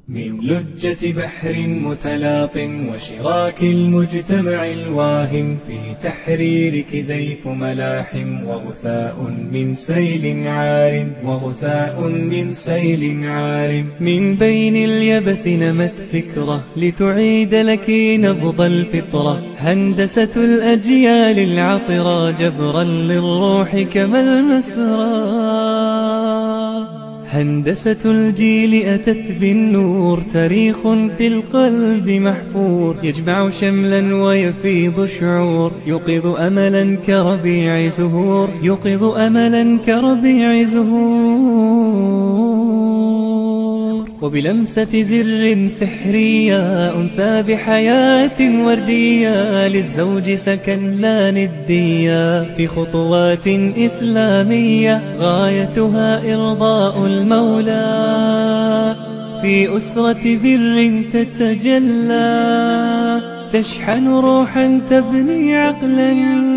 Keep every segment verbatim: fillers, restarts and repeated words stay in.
من لجة بحر متلاط وشراك المجتمع الواهم، في تحريرك زيف ملاحم وغثاء من سيل عار وغثاء من سيل عار. من بين اليبس نمت فكرة لتعيد لك نبض الفطرة، هندسة الأجيال العطرة جبرا للروح كما المسرى. هندسة الجيل أتت بالنور، تاريخ في القلب محفور يجمع شملا ويفيض شعور، يوقظ أملا كربيع زهور يوقظ أملا كربيع زهور. وبلمسة زر سحرية أنثى بحياة وردية، للزوج سكن لا ندية في خطوات إسلامية، غايتها إرضاء المولى في أسرة بر تتجلى، تشحن روحا تبني عقلا،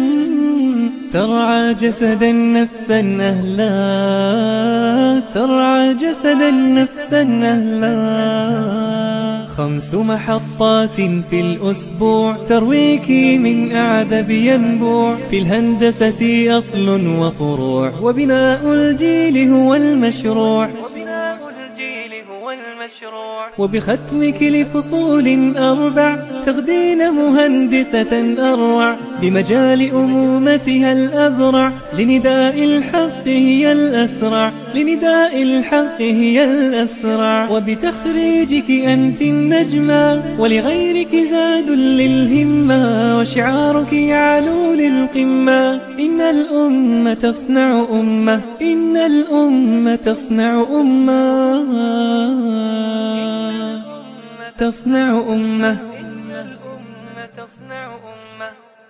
ترعى جسدا نفسا أهلا، ترعى جسدا نفسا أهلا. خمس محطات في الأسبوع ترويك من أعذب ينبوع، في الهندسة أصل وفروع، وبناء الجيل هو المشروع، وبختمك لفصول أربع تغدين مهندسة أروع، بمجال أمومتها الأبرع، لنداء الحق هي الأسرع، لنداء الحق هي الأسرع. وبتخريجك أنت النجمة، ولغيرك زاد للهمة، وشعارك يعلو للقمة، إن الأمة تصنع أمة، إن الأمة تصنع أمة، تصنع أمة، إن الأمة تصنع أمة.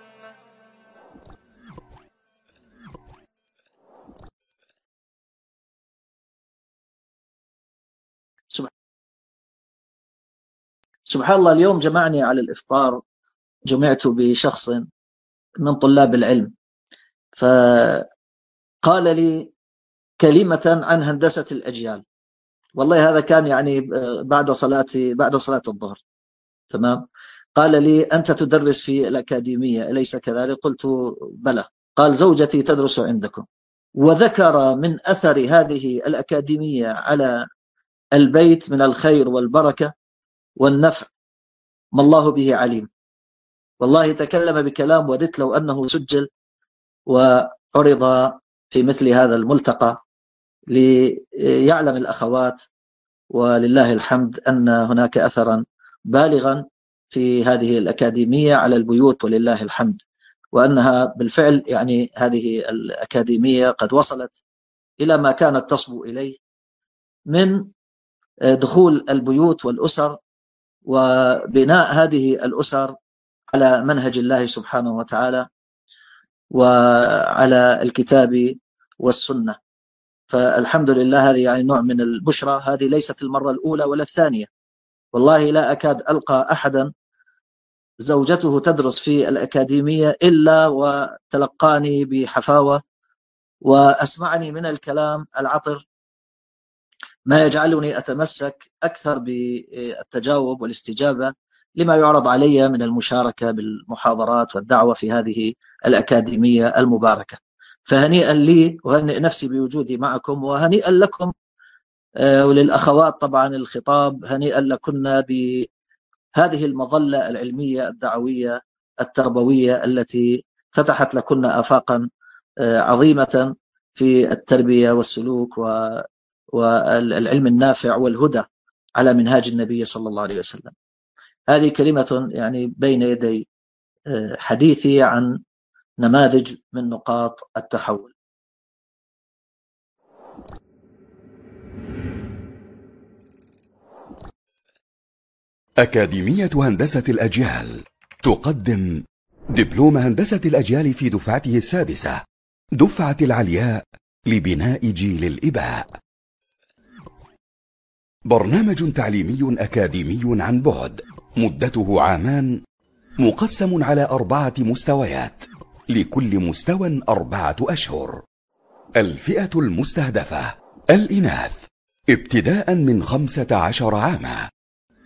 سبحان الله، اليوم جمعني على الإفطار، جمعت بشخص من طلاب العلم، فقال لي كلمة عن هندسة الأجيال. والله هذا كان يعني بعد صلاة بعد صلاة الظهر، تمام. قال لي أنت تدرس في الأكاديمية أليس كذلك؟ قلت بلى. قال زوجتي تدرس عندكم، وذكر من أثر هذه الأكاديمية على البيت من الخير والبركة والنفع ما الله به عليم. والله تكلم بكلام وددت لو أنه سجل وعرض في مثل هذا الملتقى ليعلم الأخوات ولله الحمد أن هناك أثرا بالغا في هذه الأكاديمية على البيوت ولله الحمد، وأنها بالفعل يعني هذه الأكاديمية قد وصلت إلى ما كانت تصبو إليه من دخول البيوت والأسر وبناء هذه الأسر على منهج الله سبحانه وتعالى وعلى الكتاب والسنة. فالحمد لله، هذه يعني نوع من البشرى. هذه ليست المرة الأولى ولا الثانية، والله لا أكاد ألقى أحدا زوجته تدرس في الأكاديمية إلا وتلقاني بحفاوة وأسمعني من الكلام العطر، ما يجعلني أتمسك أكثر بالتجاوب والاستجابة لما يعرض علي من المشاركة بالمحاضرات والدعوة في هذه الأكاديمية المباركة. فهنيئا لي وهنئ نفسي بوجودي معكم، وهنيئا لكم وللأخوات طبعا الخطاب، هنيئا لكنا بهذه المظلة العلمية الدعوية التربوية التي فتحت لكنا آفاقا عظيمة في التربية والسلوك والعلم النافع والهدى على منهاج النبي صلى الله عليه وسلم. هذه كلمة يعني بين يدي حديثي عن نماذج من نقاط التحول. أكاديمية هندسة الأجيال تقدم دبلوم هندسة الأجيال في دفعته السادسة، دفعة العلياء لبناء جيل الإباء. برنامج تعليمي أكاديمي عن بعد، مدته عامان، مقسم على أربعة مستويات، لكل مستوى أربعة أشهر. الفئة المستهدفة الإناث ابتداء من خمسة عشر عاما،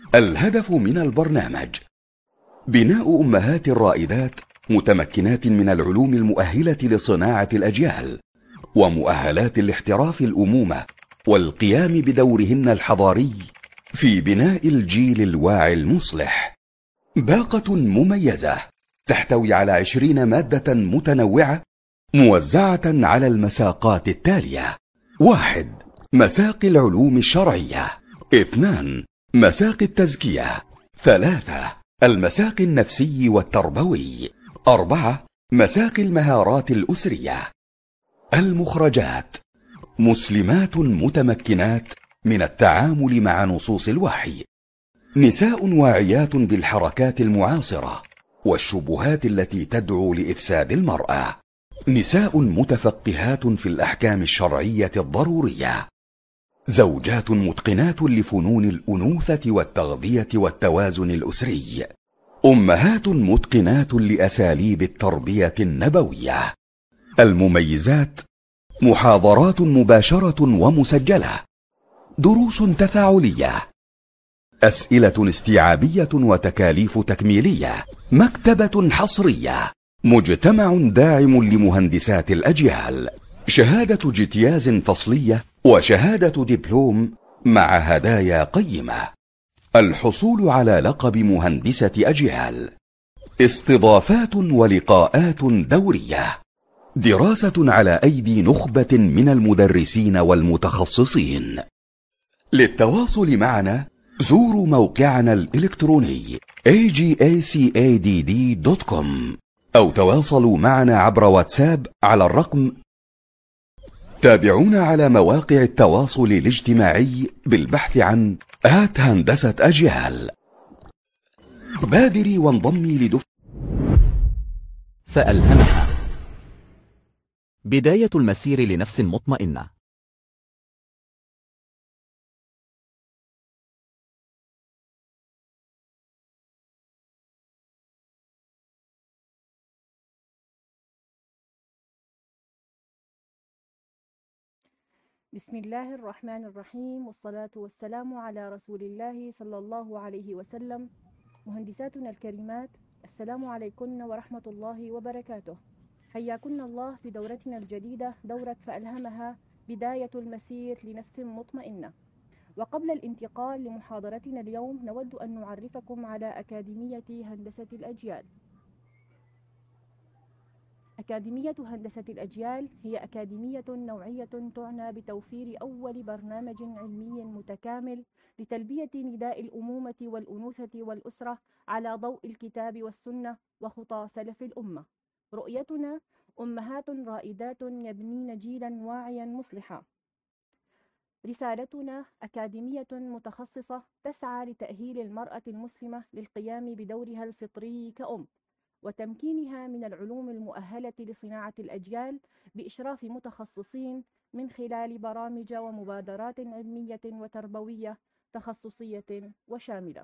الهدف من البرنامج بناء أمهات رائدات متمكنات من العلوم المؤهلة لصناعة الأجيال ومؤهلات الاحتراف الأمومة والقيام بدورهن الحضاري في بناء الجيل الواعي المصلح. باقة مميزة تحتوي على عشرين مادة متنوعة موزعة على المساقات التالية: واحد. مساق العلوم الشرعية. اثنان. مساق التزكية. ثلاثة. المساق النفسي والتربوي. أربعة. مساق المهارات الأسرية. المخرجات: مسلمات متمكنات من التعامل مع نصوص الوحي، نساء واعيات بالحركات المعاصرة والشبهات التي تدعو لإفساد المرأة، نساء متفقهات في الأحكام الشرعية الضرورية، زوجات متقنات لفنون الأنوثة والتغذية والتوازن الأسري، أمهات متقنات لأساليب التربية النبوية. المميزات: محاضرات مباشرة ومسجلة، دروس تفاعلية، أسئلة استيعابية وتكاليف تكميلية، مكتبة حصرية، مجتمع داعم لمهندسات الأجيال، شهادة اجتياز فصلية وشهادة دبلوم مع هدايا قيمة، الحصول على لقب مهندسة أجيال، استضافات ولقاءات دورية، دراسة على أيدي نخبة من المدرسين والمتخصصين. للتواصل معنا زوروا موقعنا الإلكتروني إيه جي إيه سي إيه دي دي دوت كوم أو تواصلوا معنا عبر واتساب على الرقم. تابعونا على مواقع التواصل الاجتماعي بالبحث عن آت هندسة أجيال. بادري وانضمي لدفعة فألهمها. بداية المسير لنفس مطمئنة. بسم الله الرحمن الرحيم، والصلاة والسلام على رسول الله صلى الله عليه وسلم. مهندساتنا الكريمات، السلام عليكم ورحمة الله وبركاته. حياكن الله في دورتنا الجديدة، دورة فألهمها، بداية المسير لنفس مطمئنة. وقبل الانتقال لمحاضرتنا اليوم، نود أن نعرفكم على أكاديمية هندسة الأجيال. أكاديمية هندسة الأجيال هي أكاديمية نوعية تعنى بتوفير أول برنامج علمي متكامل لتلبية نداء الأمومة والأنوثة والأسرة على ضوء الكتاب والسنة وخطى سلف الأمة. رؤيتنا: أمهات رائدات يبنين جيلا واعيا مصلحا. رسالتنا: أكاديمية متخصصة تسعى لتأهيل المرأة المسلمة للقيام بدورها الفطري كأم، وتمكينها من العلوم المؤهلة لصناعة الأجيال بإشراف متخصصين من خلال برامج ومبادرات علمية وتربوية تخصصية وشاملة.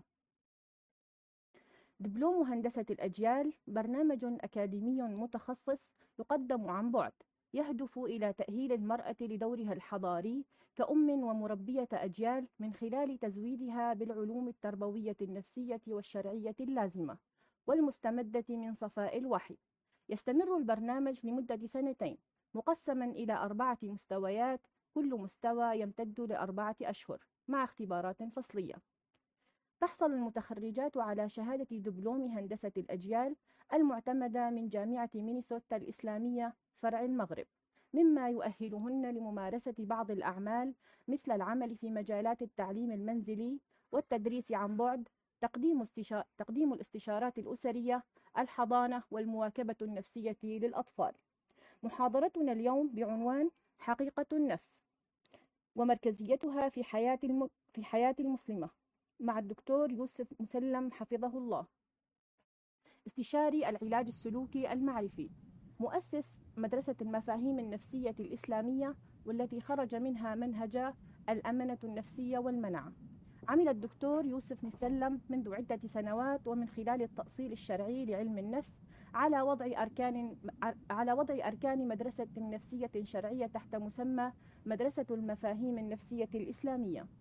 دبلوم هندسة الأجيال برنامج أكاديمي متخصص يقدم عن بعد، يهدف إلى تأهيل المرأة لدورها الحضاري كأم ومربية أجيال من خلال تزويدها بالعلوم التربوية النفسية والشرعية اللازمة والمستمدة من صفاء الوحي. يستمر البرنامج لمدة سنتين، مقسما إلى أربعة مستويات، كل مستوى يمتد لأربعة أشهر مع اختبارات فصلية. تحصل المتخرجات على شهادة دبلوم هندسة الأجيال المعتمدة من جامعة مينيسوتا الإسلامية فرع المغرب، مما يؤهلهن لممارسة بعض الأعمال مثل العمل في مجالات التعليم المنزلي والتدريس عن بعد، تقديم, استشار... تقديم الاستشارات الأسرية، الحضانة والمواكبة النفسية للأطفال. محاضرتنا اليوم بعنوان حقيقة النفس ومركزيتها في حياة, الم... في حياة المسلمة، مع الدكتور يوسف مسلم حفظه الله، استشاري العلاج السلوكي المعرفي، مؤسس مدرسة المفاهيم النفسية الإسلامية، والتي خرج منها منهج الأمنة النفسية والمنعة. عمل الدكتور يوسف مسلم منذ عدة سنوات ومن خلال التأصيل الشرعي لعلم النفس على وضع أركان على وضع أركان مدرسة نفسية شرعية تحت مسمى مدرسة المفاهيم النفسية الإسلامية.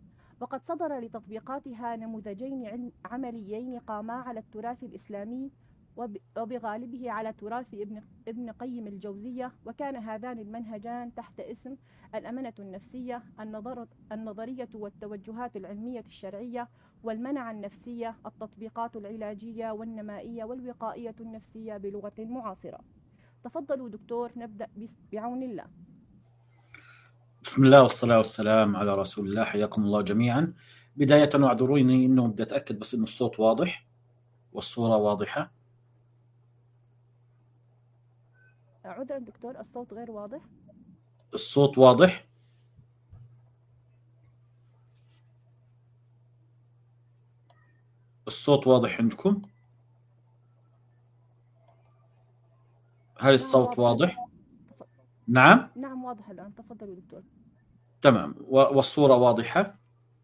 وقد صدر لتطبيقاتها نموذجين علم- عمليين قاما على التراث الإسلامي وب- وبغالبه على تراث ابن ابن قيم الجوزية، وكان هذان المنهجان تحت اسم الأمنة النفسية، النظر النظرية والتوجهات العلمية الشرعية، والمنع النفسية، التطبيقات العلاجية والنمائية والوقائية النفسية بلغة معاصرة. تفضلوا دكتور، نبدأ بس- بعون الله. بسم الله والصلاة والسلام على رسول الله. حياكم الله جميعا. بداية واعذروني انه بدي اتأكد بس انه الصوت واضح والصورة واضحة. عذرا دكتور، الصوت غير واضح. الصوت واضح؟ الصوت واضح عندكم؟ هل الصوت واضح؟ نعم؟ نعم واضح الآن، تفضلوا دكتور. تمام. والصورة واضحة؟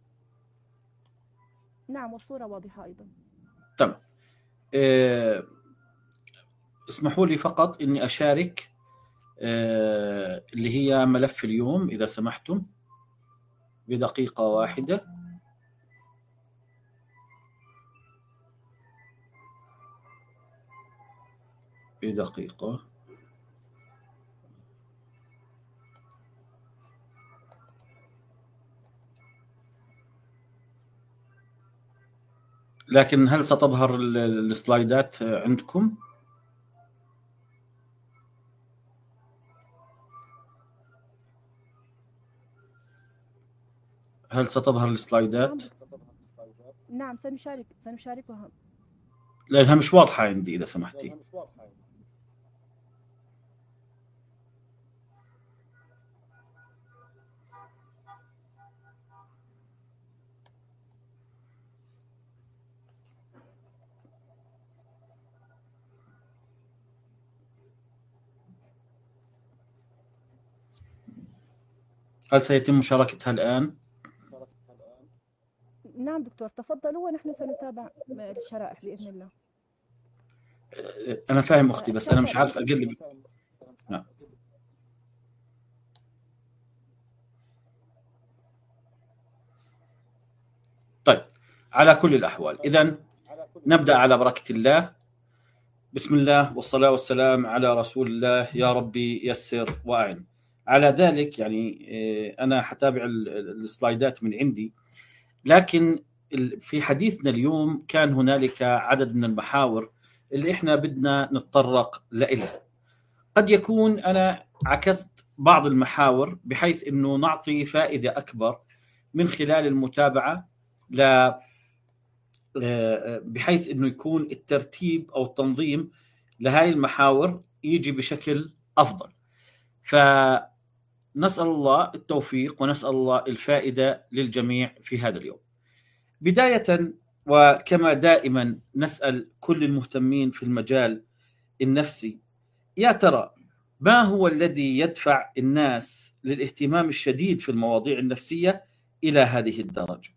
نعم والصورة واضحة أيضا. تمام. إيه اسمحوا لي فقط إني أشارك إيه اللي هي ملف اليوم إذا سمحتم بدقيقة واحدة. بدقيقة. لكن هل ستظهر السلايدات عندكم؟ هل ستظهر السلايدات؟ نعم سنشارك سنشاركها. لأنها مش واضحة عندي إذا سمحتي. هل سيتم مشاركتها الآن؟ نعم دكتور، تفضلوا ونحن سنتابع الشرائح بإذن الله. أنا فاهم أختي، بس أنا مش عارف أقلب. نعم. طيب، على كل الأحوال إذن نبدأ على بركة الله. بسم الله والصلاة والسلام على رسول الله. يا ربي يسر وأعن. على ذلك يعني أنا حتابع السلايدات من عندي، لكن في حديثنا اليوم كان هنالك عدد من المحاور اللي إحنا بدنا نتطرق لها. قد يكون أنا عكست بعض المحاور بحيث أنه نعطي فائدة أكبر من خلال المتابعة، ل بحيث أنه يكون الترتيب أو التنظيم لهذه المحاور يجي بشكل أفضل. فنسأل الله التوفيق ونسأل الله الفائدة للجميع في هذا اليوم. بداية وكما دائما نسأل كل المهتمين في المجال النفسي، يا ترى ما هو الذي يدفع الناس للاهتمام الشديد في المواضيع النفسية إلى هذه الدرجة؟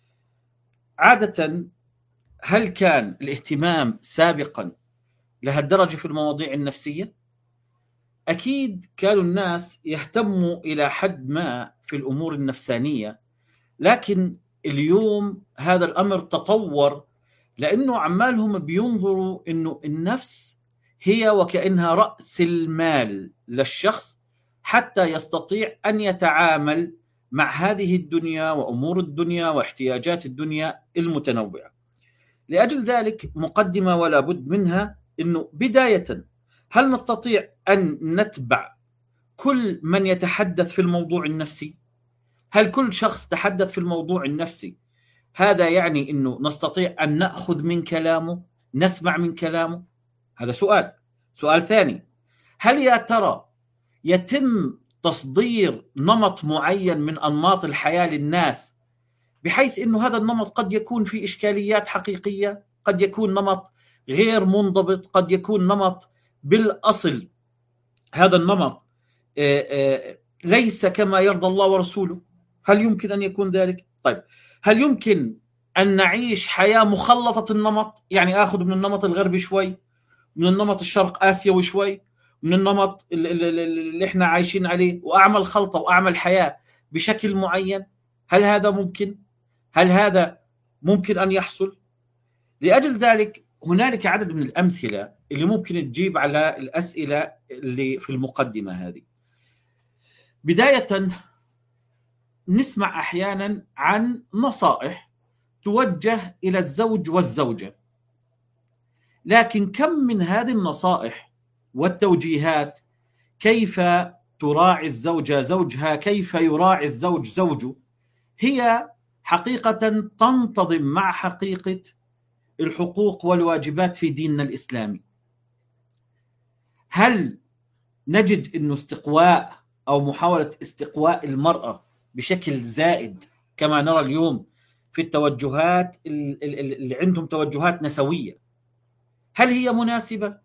عادة هل كان الاهتمام سابقا لهالدرجة في المواضيع النفسية؟ أكيد كانوا الناس يهتموا إلى حد ما في الأمور النفسانية، لكن اليوم هذا الأمر تطور، لأنه عمالهم بينظروا أنه النفس هي وكأنها رأس المال للشخص حتى يستطيع أن يتعامل مع هذه الدنيا وأمور الدنيا واحتياجات الدنيا المتنوعة. لأجل ذلك مقدمة ولا بد منها، أنه بداية هل نستطيع أن نتبع كل من يتحدث في الموضوع النفسي؟ هل كل شخص تحدث في الموضوع النفسي هذا يعني أنه نستطيع أن نأخذ من كلامه، نسمع من كلامه؟ هذا سؤال. سؤال ثاني، هل يا ترى يتم تصدير نمط معين من أنماط الحياة للناس بحيث أنه هذا النمط قد يكون في إشكاليات حقيقية، قد يكون نمط غير منضبط، قد يكون نمط بالأصل هذا النمط ليس كما يرضى الله ورسوله؟ هل يمكن أن يكون ذلك؟ طيب، هل يمكن أن نعيش حياة مخلطة النمط؟ يعني آخذ من النمط الغربي شوي، من النمط الشرق آسيوي شوي، من النمط اللي احنا عايشين عليه، وأعمل خلطة وأعمل حياة بشكل معين؟ هل هذا ممكن؟ هل هذا ممكن أن يحصل؟ لأجل ذلك هنالك عدد من الأمثلة اللي ممكن تجيب على الأسئلة اللي في المقدمة هذه. بداية نسمع أحيانا عن نصائح توجه إلى الزوج والزوجة، لكن كم من هذه النصائح والتوجيهات كيف تراعي الزوجة زوجها، كيف يراعي الزوج زوجه، هي حقيقة تنتظم مع حقيقة الحقوق والواجبات في ديننا الإسلامي. هل نجد أنه استقواء أو محاولة استقواء المرأة بشكل زائد كما نرى اليوم في التوجهات اللي عندهم توجهات نسوية، هل هي مناسبة؟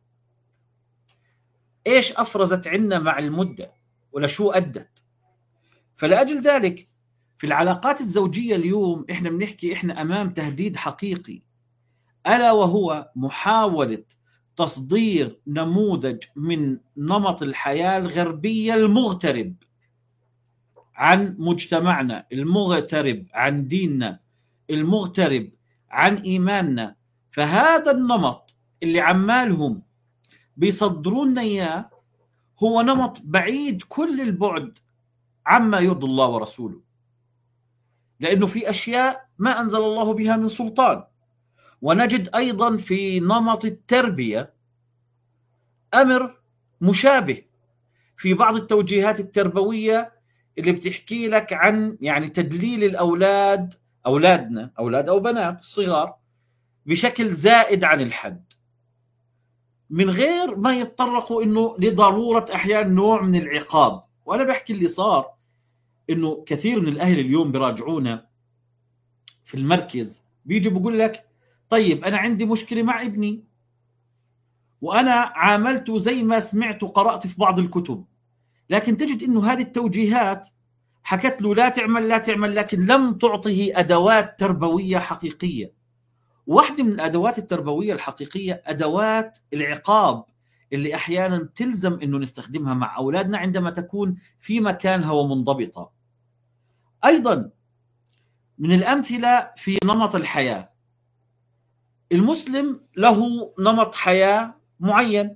إيش أفرزت عنا مع المدة ولا شو أدت؟ فلأجل ذلك في العلاقات الزوجية اليوم إحنا بنحكي إحنا أمام تهديد حقيقي، ألا وهو محاولة تصدير نموذج من نمط الحياة الغربية المغترب عن مجتمعنا، المغترب عن ديننا، المغترب عن إيماننا. فهذا النمط اللي عمالهم بيصدرون إياه هو نمط بعيد كل البعد عما يرضي الله ورسوله، لأنه في أشياء ما أنزل الله بها من سلطان. ونجد أيضا في نمط التربية أمر مشابه في بعض التوجيهات التربوية اللي بتحكي لك عن يعني تدليل الأولاد، أولادنا أولاد أو بنات الصغار بشكل زائد عن الحد، من غير ما يتطرقوا إنه لضرورة أحيانا نوع من العقاب. وأنا بحكي اللي صار إنه كثير من الأهل اليوم براجعونا في المركز بيجي بقول لك طيب أنا عندي مشكلة مع ابني وأنا عاملته زي ما سمعت وقرأت في بعض الكتب، لكن تجد إنه هذه التوجيهات حكت له لا تعمل لا تعمل، لكن لم تعطه أدوات تربوية حقيقية. واحدة من الأدوات التربوية الحقيقية أدوات العقاب اللي أحيانا تلزم إنه نستخدمها مع أولادنا عندما تكون في مكانها ومنضبطة. أيضا من الأمثلة في نمط الحياة، المسلم له نمط حياة معين،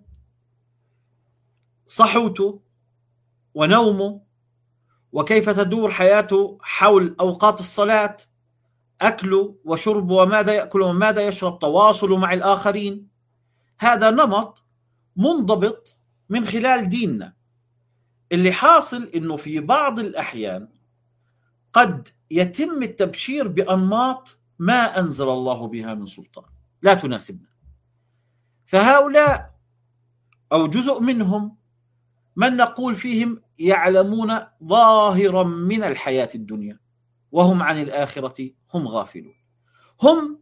صحوته ونومه وكيف تدور حياته حول أوقات الصلاة، أكله وشربه وماذا يأكل وماذا يشرب، تواصله مع الآخرين. هذا نمط منضبط من خلال ديننا. اللي حاصل إنه في بعض الأحيان قد يتم التبشير بأنماط ما أنزل الله بها من سلطان لا تناسبنا. فهؤلاء أو جزء منهم من نقول فيهم يعلمون ظاهرا من الحياة الدنيا وهم عن الآخرة هم غافلون. هم،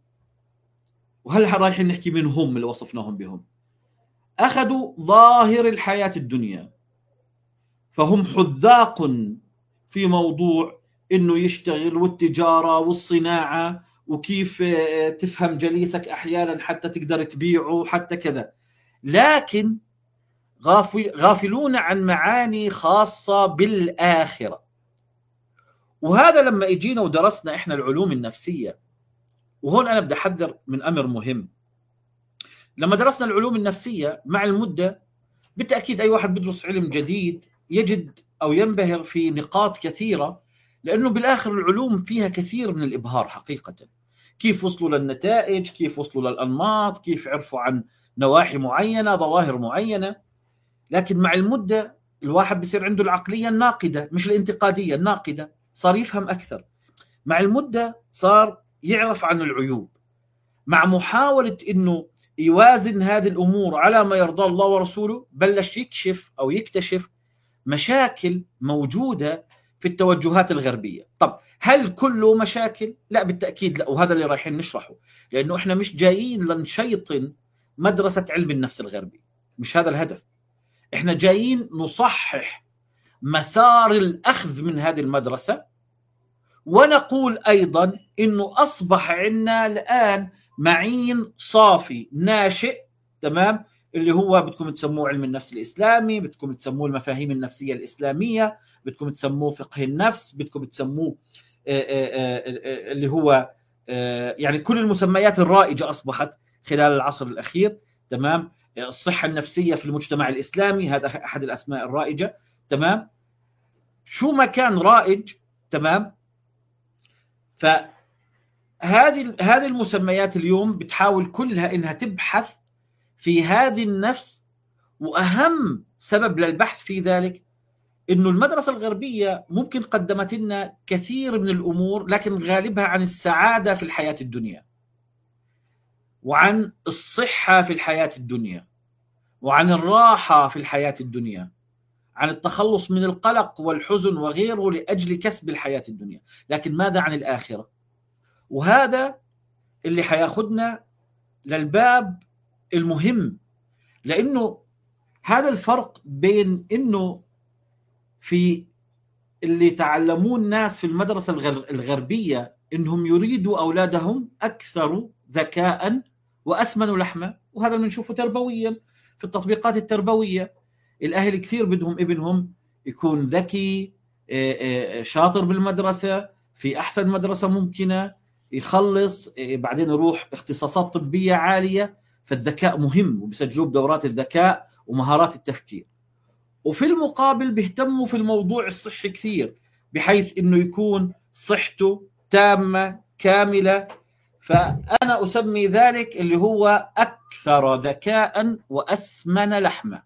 وهل رايحين نحكي من هم اللي وصفناهم بهم، أخذوا ظاهر الحياة الدنيا، فهم حذاق في موضوع إنه يشتغل والتجارة والصناعة وكيف تفهم جليسك أحيانا حتى تقدر تبيعه حتى كذا، لكن غافلون عن معاني خاصة بالآخرة. وهذا لما اجينا ودرسنا إحنا العلوم النفسية، وهون أنا بدي أحذر من أمر مهم. لما درسنا العلوم النفسية مع المدة بالتأكيد أي واحد بدرس علم جديد يجد أو ينبهر في نقاط كثيرة، لأنه بالآخر العلوم فيها كثير من الإبهار حقيقة. كيف وصلوا للنتائج، كيف وصلوا للأنماط، كيف عرفوا عن نواحي معينة، ظواهر معينة. لكن مع المدة الواحد بيصير عنده العقلية الناقدة مش الانتقادية، الناقدة، صار يفهم أكثر. مع المدة صار يعرف عن العيوب. مع محاولة إنه يوازن هذه الأمور على ما يرضى الله ورسوله بلش يكشف أو يكتشف مشاكل موجودة في التوجهات الغربية. طب هل كله مشاكل؟ لا بالتأكيد لا، وهذا اللي رايحين نشرحه، لأنه إحنا مش جايين لنشيطن مدرسة علم النفس الغربي، مش هذا الهدف. إحنا جايين نصحح مسار الأخذ من هذه المدرسة، ونقول أيضا إنه أصبح عندنا الآن معين صافي ناشئ، تمام، اللي هو بدكم تسموه علم النفس الإسلامي، بدكم تسموه المفاهيم النفسية الإسلامية، بدكم تسموه فقه النفس، بدكم تسموه اللي هو يعني كل المسميات الرائجة أصبحت خلال العصر الأخير. تمام. الصحة النفسية في المجتمع الإسلامي، هذا أحد الأسماء الرائجة. تمام. شو ما كان رائج. تمام. فهذه هذه المسميات اليوم بتحاول كلها إنها تبحث في هذه النفس، وأهم سبب للبحث في ذلك إنه المدرسة الغربية ممكن قدمت لنا كثير من الأمور، لكن غالبها عن السعادة في الحياة الدنيا، وعن الصحة في الحياة الدنيا، وعن الراحة في الحياة الدنيا، عن التخلص من القلق والحزن وغيره لأجل كسب الحياة الدنيا. لكن ماذا عن الآخرة؟ وهذا اللي حياخدنا للباب المهم، لأنه هذا الفرق بين إنه في اللي تعلمون الناس في المدرسة الغربية إنهم يريدوا أولادهم أكثر ذكاء وأسمن لحمة، وهذا بنشوفه تربويا في التطبيقات التربوية. الأهل كثير بدهم ابنهم يكون ذكي، شاطر بالمدرسة، في أحسن مدرسة ممكنة، يخلص بعدين يروح اختصاصات طبية عالية. فالذكاء مهم، وبسجلوا بدورات الذكاء ومهارات التفكير. وفي المقابل بيهتموا في الموضوع الصحي كثير، بحيث إنه يكون صحته تامة كاملة. فأنا أسمي ذلك اللي هو أكثر ذكاء وأسمن لحمة.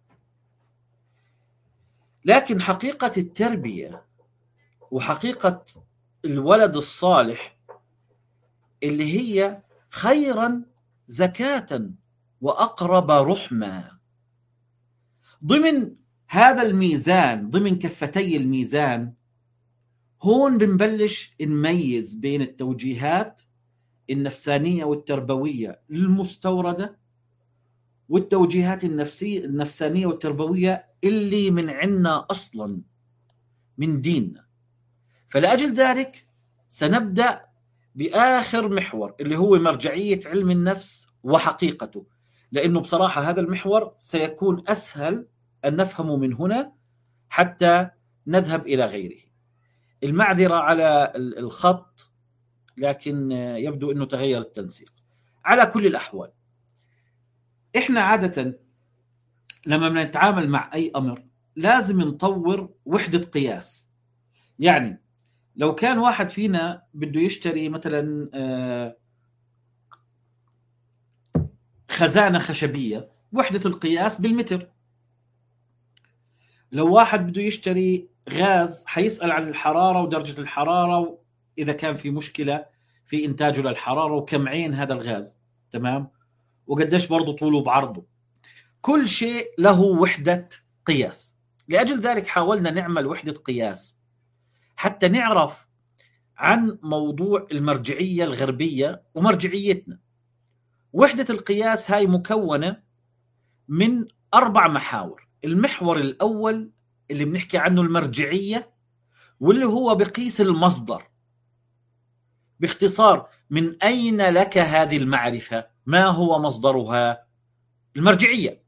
لكن حقيقة التربية وحقيقة الولد الصالح اللي هي خيرا زكاة وأقرب رحمة. ضمن هذا الميزان، ضمن كفتي الميزان، هون بنبلش نميز بين التوجيهات النفسانية والتربوية المستوردة والتوجيهات النفسية النفسانية والتربوية اللي من عنا أصلا من ديننا. فلأجل ذلك سنبدأ بآخر محور اللي هو مرجعية علم النفس وحقيقته، لأنه بصراحة هذا المحور سيكون أسهل أن نفهمه من هنا حتى نذهب إلى غيره. المعذرة على الخط، لكن يبدو أنه تغير التنسيق. على كل الأحوال، إحنا عادة لما بنتعامل مع أي أمر لازم نطور وحدة قياس. يعني لو كان واحد فينا بده يشتري مثلا خزانة خشبية، وحدة القياس بالمتر. لو واحد بده يشتري غاز حيسأل عن الحرارة ودرجة الحرارة، إذا كان في مشكلة في إنتاجه للحرارة، وكم عين هذا الغاز. تمام. وقديش برضو طوله بعرضه. كل شيء له وحدة قياس. لأجل ذلك حاولنا نعمل وحدة قياس حتى نعرف عن موضوع المرجعية الغربية ومرجعيتنا. وحدة القياس هاي مكونة من أربع محاور. المحور الأول اللي بنحكي عنه المرجعية، واللي هو بقيس المصدر. باختصار، من أين لك هذه المعرفة؟ ما هو مصدرها؟ المرجعية.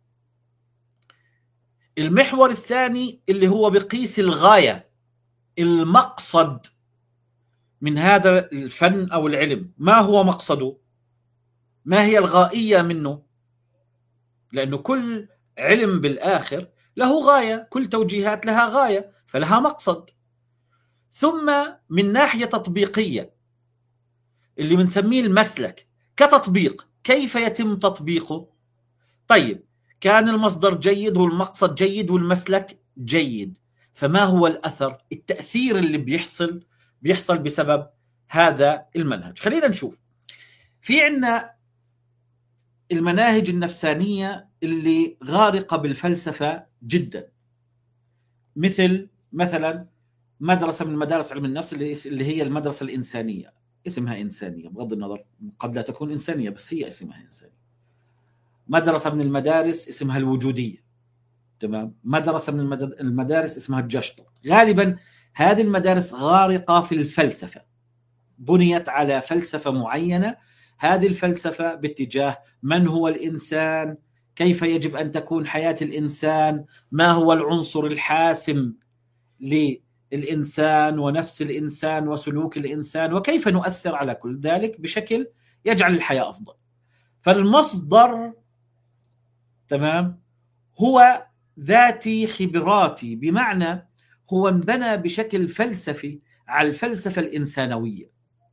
المحور الثاني اللي هو بقيس الغاية، المقصد من هذا الفن أو العلم. ما هو مقصده؟ ما هي الغائية منه؟ لأنه كل علم بالآخر له غاية، كل توجيهات لها غاية، فلها مقصد. ثم من ناحية تطبيقية اللي بنسميه المسلك كتطبيق، كيف يتم تطبيقه؟ طيب، كان المصدر جيد والمقصد جيد والمسلك جيد، فما هو الأثر؟ التأثير اللي بيحصل بيحصل بسبب هذا المنهج. خلينا نشوف. في عنا المناهج النفسانية اللي غارقة بالفلسفة جدا، مثل مثلا مدرسة من مدارس علم النفس اللي هي المدرسة الإنسانية. اسمها إنسانية بغض النظر، قد لا تكون إنسانية، بس هي اسمها إنسانية. مدرسة من المدارس اسمها الوجودية. تمام. مدرسة من المدارس اسمها الجشطة. غالبا هذه المدارس غارقة في الفلسفة، بنيت على فلسفة معينة. هذه الفلسفة باتجاه من هو الإنسان، كيف يجب أن تكون حياة الإنسان، ما هو العنصر الحاسم الإنسان ونفس الإنسان وسلوك الإنسان وكيف نؤثر على كل ذلك بشكل يجعل الحياة أفضل. فالمصدر تمام هو ذاتي خبراتي، بمعنى هو انبنى بشكل فلسفي على الفلسفة الإنسانوية،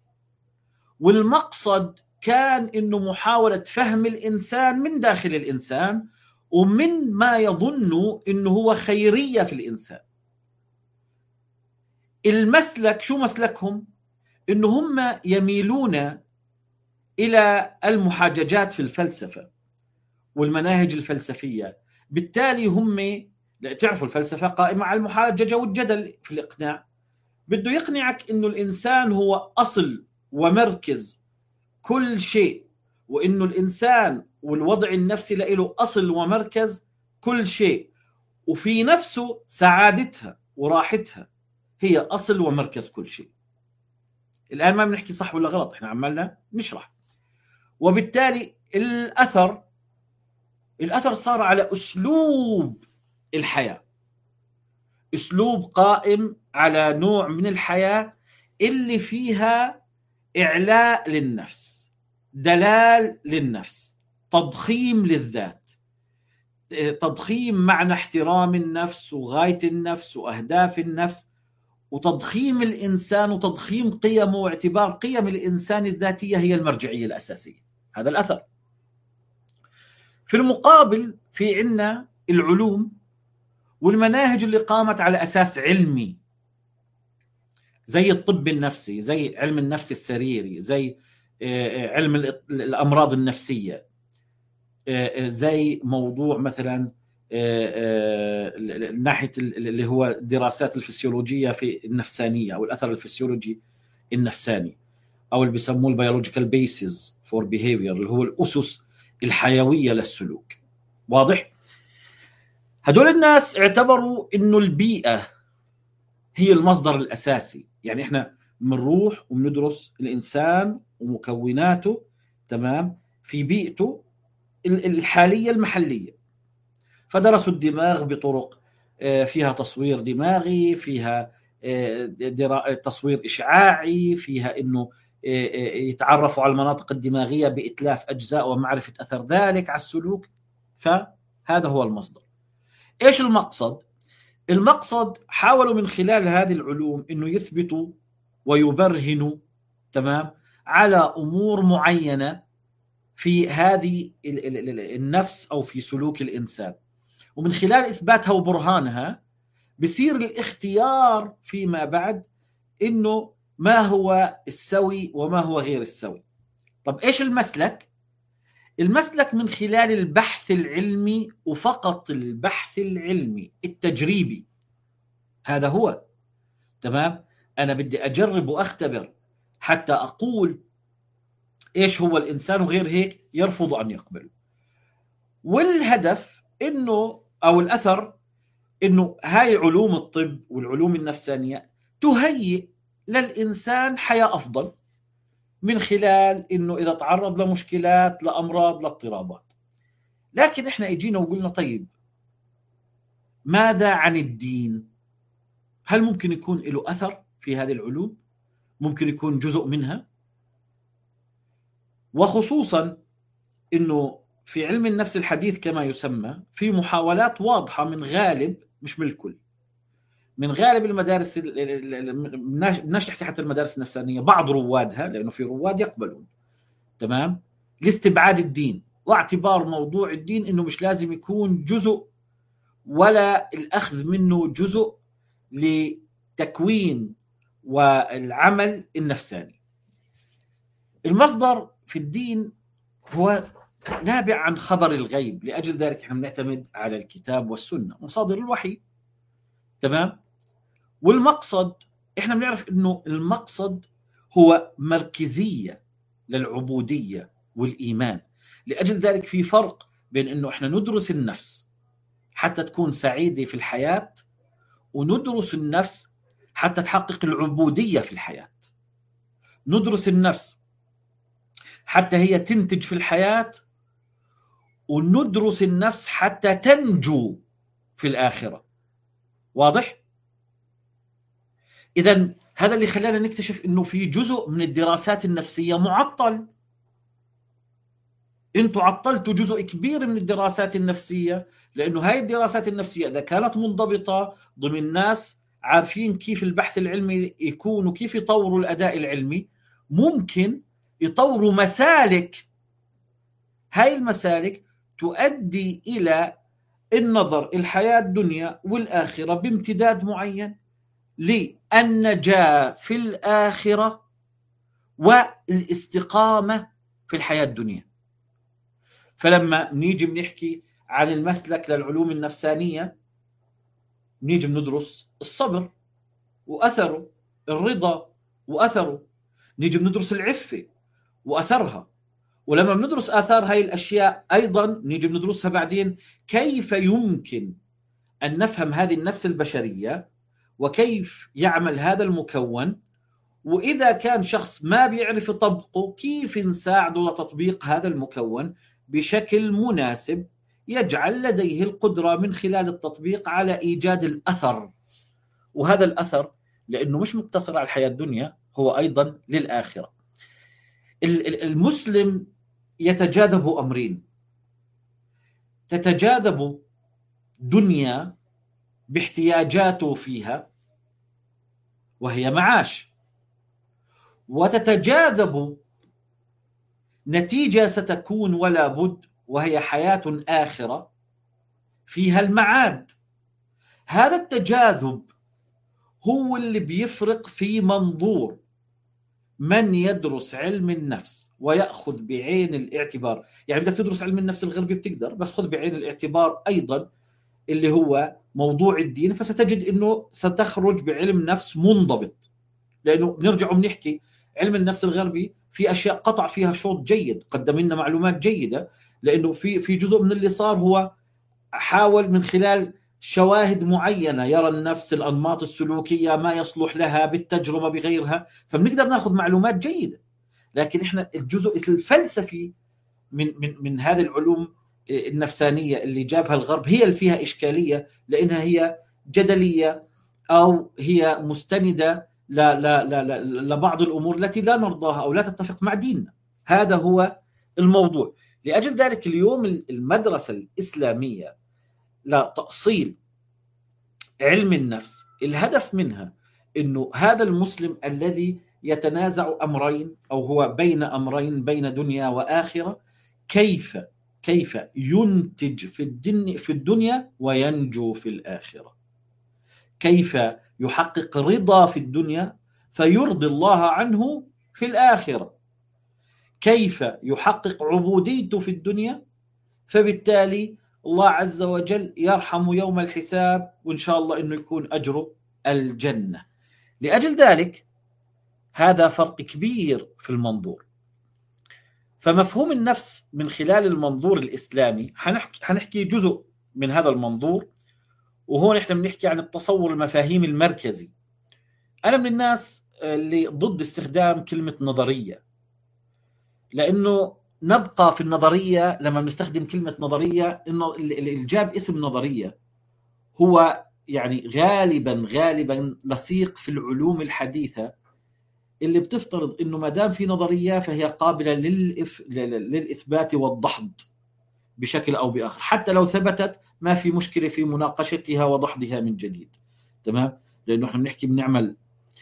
والمقصد كان إنه محاولة فهم الإنسان من داخل الإنسان ومن ما يظن إنه هو خيرية في الإنسان. المسلك شو مسلكهم؟ إنه هم يميلون إلى المحاججات في الفلسفة والمناهج الفلسفية، بالتالي هم تعرفوا الفلسفة قائمة على المحاججة والجدل في الإقناع. بده يقنعك إنه الإنسان هو أصل ومركز كل شيء، وإنه الإنسان والوضع النفسي له أصل ومركز كل شيء، وفي نفسه سعادتها وراحتها هي أصل ومركز كل شيء. الآن ما بنحكي صح ولا غلط، إحنا عمالنا نشرح. وبالتالي الأثر الأثر صار على أسلوب الحياة، أسلوب قائم على نوع من الحياة اللي فيها إعلاء للنفس، دلال للنفس، تضخيم للذات، تضخيم معنى احترام النفس وغاية النفس وأهداف النفس، وتضخيم الإنسان وتضخيم قيمه واعتبار قيم الإنسان الذاتية هي المرجعية الأساسية. هذا الأثر. في المقابل في عنا العلوم والمناهج اللي قامت على أساس علمي، زي الطب النفسي، زي علم النفس السريري، زي علم الأمراض النفسية، زي موضوع مثلا ناحية اللي هو دراسات الفسيولوجية في النفسانية أو الأثر الفسيولوجي النفساني، أو اللي بيسموه البيولوجيكال بيسز فور بيهيفير، اللي هو الأسس الحيوية للسلوك. واضح؟ هدول الناس اعتبروا إنه البيئة هي المصدر الأساسي. يعني إحنا بنروح وبندرس الإنسان ومكوناته تمام في بيئته الحالية المحلية، فدرسوا الدماغ بطرق فيها تصوير دماغي، فيها تصوير إشعاعي، فيها إنه يتعرفوا على المناطق الدماغية بإتلاف أجزاء ومعرفة أثر ذلك على السلوك. فهذا هو المصدر. إيش المقصد؟ المقصد حاولوا من خلال هذه العلوم إنه يثبتوا ويبرهنوا تمام على أمور معينة في هذه النفس أو في سلوك الإنسان، ومن خلال إثباتها وبرهانها بصير الاختيار فيما بعد إنه ما هو السوي وما هو غير السوي. طب إيش المسلك؟ المسلك من خلال البحث العلمي، وفقط البحث العلمي التجريبي. هذا هو تمام. أنا بدي أجرب وأختبر حتى أقول إيش هو الإنسان، وغير هيك يرفض أن يقبل. والهدف إنه أو الأثر إنه هاي علوم الطب والعلوم النفسانية تهيئ للإنسان حياة أفضل من خلال إنه إذا تعرض لمشكلات لأمراض لاضطرابات. لكن إحنا إجينا وقلنا طيب ماذا عن الدين؟ هل ممكن يكون له أثر في هذه العلوم؟ ممكن يكون جزء منها؟ وخصوصا إنه في علم النفس الحديث كما يسمى في محاولات واضحة من غالب، مش من الكل، من غالب المدارس، بدناش نحكي حتى المدارس النفسانية، بعض روادها، لأنه في رواد يقبلون تمام لاستبعاد الدين واعتبار موضوع الدين إنه مش لازم يكون جزء ولا الأخذ منه جزء لتكوين والعمل النفساني. المصدر في الدين هو نابع عن خبر الغيب، لأجل ذلك احنا بنعتمد على الكتاب والسنة مصادر الوحي تمام. والمقصد احنا بنعرف انه المقصد هو مركزية للعبودية والإيمان. لأجل ذلك في فرق بين انه احنا ندرس النفس حتى تكون سعيدة في الحياة، وندرس النفس حتى تحقق العبودية في الحياة. ندرس النفس حتى هي تنتج في الحياة، وندرس النفس حتى تنجو في الآخرة. واضح؟ إذن هذا اللي خلانا نكتشف إنه في جزء من الدراسات النفسية معطل. انتوا عطلتوا جزء كبير من الدراسات النفسية، لأنه هاي الدراسات النفسية إذا كانت منضبطة ضمن ناس عارفين كيف البحث العلمي يكون وكيف يطوروا الأداء العلمي، ممكن يطوروا مسالك، هاي المسالك تؤدي إلى النظر الحياة الدنيا والآخرة بامتداد معين للنجاة في الآخرة والاستقامة في الحياة الدنيا. فلما نيجي بنحكي عن المسلك للعلوم النفسانية، نيجي بندرس الصبر وأثره، الرضا وأثره، نيجي بندرس العفة وأثرها. ولما بندرس آثار هاي الأشياء أيضا نيجي بندرسها بعدين كيف يمكن أن نفهم هذه النفس البشرية وكيف يعمل هذا المكون، وإذا كان شخص ما بيعرف يطبقه كيف نساعده لتطبيق هذا المكون بشكل مناسب يجعل لديه القدرة من خلال التطبيق على إيجاد الأثر. وهذا الأثر لأنه مش مقتصر على الحياة الدنيا، هو أيضا للآخرة. المسلم يتجاذب أمرين: تتجاذب دنيا باحتياجاته فيها وهي معاش، وتتجاذب نتيجة ستكون ولا بد وهي حياة آخرة فيها المعاد. هذا التجاذب هو اللي بيفرق في منظور من يدرس علم النفس ويأخذ بعين الاعتبار. يعني بدك تدرس علم النفس الغربي بتقدر، بس خذ بعين الاعتبار أيضا اللي هو موضوع الدين، فستجد أنه ستخرج بعلم نفس منضبط. لأنه بنرجع وبنحكي علم النفس الغربي في أشياء قطع فيها شوط جيد، قدم لنا معلومات جيدة، لأنه في في جزء من اللي صار هو حاول من خلال شواهد معينة يرى النفس الأنماط السلوكية ما يصلح لها بالتجربة بغيرها، فبنقدر ناخذ معلومات جيدة. لكن إحنا الجزء الفلسفي من من من هذه العلوم النفسانية اللي جابها الغرب هي اللي فيها إشكالية، لأنها هي جدلية أو هي مستندة لا لا لا لا لبعض الأمور التي لا نرضاها أو لا تتفق مع ديننا. هذا هو الموضوع. لأجل ذلك اليوم المدرسة الإسلامية لتأصيل علم النفس الهدف منها إنه هذا المسلم الذي يتنازع أمرين أو هو بين أمرين، بين دنيا وآخرة، كيف كيف ينتج في الدنيا في الدنيا وينجو في الآخرة، كيف يحقق رضا في الدنيا فيرضي الله عنه في الآخرة، كيف يحقق عبوديته في الدنيا فبالتالي الله عز وجل يرحم يوم الحساب، وإن شاء الله إنه يكون أجره الجنة. لأجل ذلك هذا فرق كبير في المنظور. فمفهوم النفس من خلال المنظور الإسلامي حنحكي, حنحكي جزء من هذا المنظور، وهون إحنا بنحكي عن التصور المفاهيم المركزي. أنا من الناس اللي ضد استخدام كلمة نظرية، لأنه نبقى في النظرية لما نستخدم كلمة نظرية، إنه اللي جاب اسم نظرية هو يعني غالبا غالبا لصيق في العلوم الحديثة اللي بتفترض إنه ما دام في نظرية فهي قابلة للإف... للإثبات والدحض بشكل أو بآخر، حتى لو ثبتت ما في مشكلة في مناقشتها ودحضها من جديد. تمام؟ لأنه احنا بنحكي بنعمل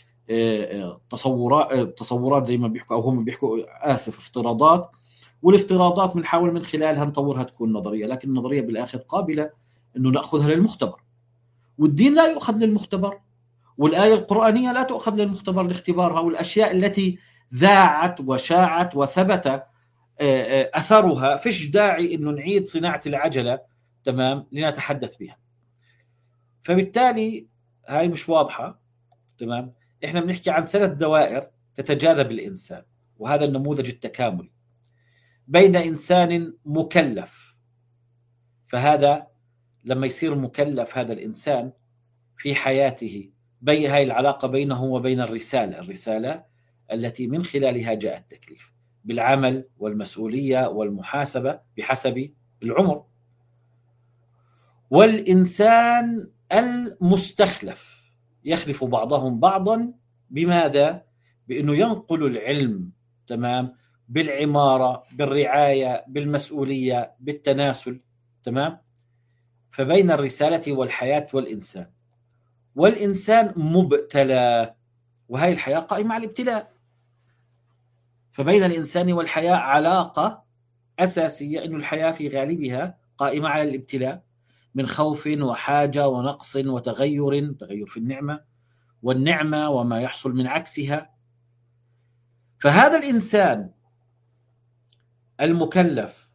تصورات تصورات زي ما بيحكوا أو هم بيحكوا آسف افتراضات، والافتراضات بنحاول من خلالها نطورها تكون نظرية، لكن النظرية بالآخر قابلة إنه نأخذها للمختبر، والدين لا يؤخذ للمختبر، والآية القرآنية لا تؤخذ للمختبر لاختبارها، والأشياء التي ذاعت وشاعت وثبت أثرها فيش داعي إنه نعيد صناعة العجلة تمام لنتحدث بها. فبالتالي هاي مش واضحة. تمام؟ إحنا بنحكي عن ثلاث دوائر تتجاذب الإنسان، وهذا النموذج التكاملي بين إنسان مكلف، فهذا لما يصير مكلف هذا الإنسان في حياته بين هاي العلاقة بينه وبين الرسالة الرسالة التي من خلالها جاء التكليف بالعمل والمسؤولية والمحاسبة بحسب العمر. والإنسان المستخلف يخلف بعضهم بعضا بماذا؟ بأنه ينقل العلم، تمام، بالعمارة، بالرعاية، بالمسؤولية، بالتناسل، تمام. فبين الرسالة والحياة والإنسان، والإنسان مبتلى، وهي الحياة قائمة على الابتلاء. فبين الإنسان والحياة علاقة أساسية، أن الحياة في غالبها قائمة على الابتلاء، من خوف وحاجة ونقص وتغير، تغير في النعمة والنعمة وما يحصل من عكسها. فهذا الإنسان المكلف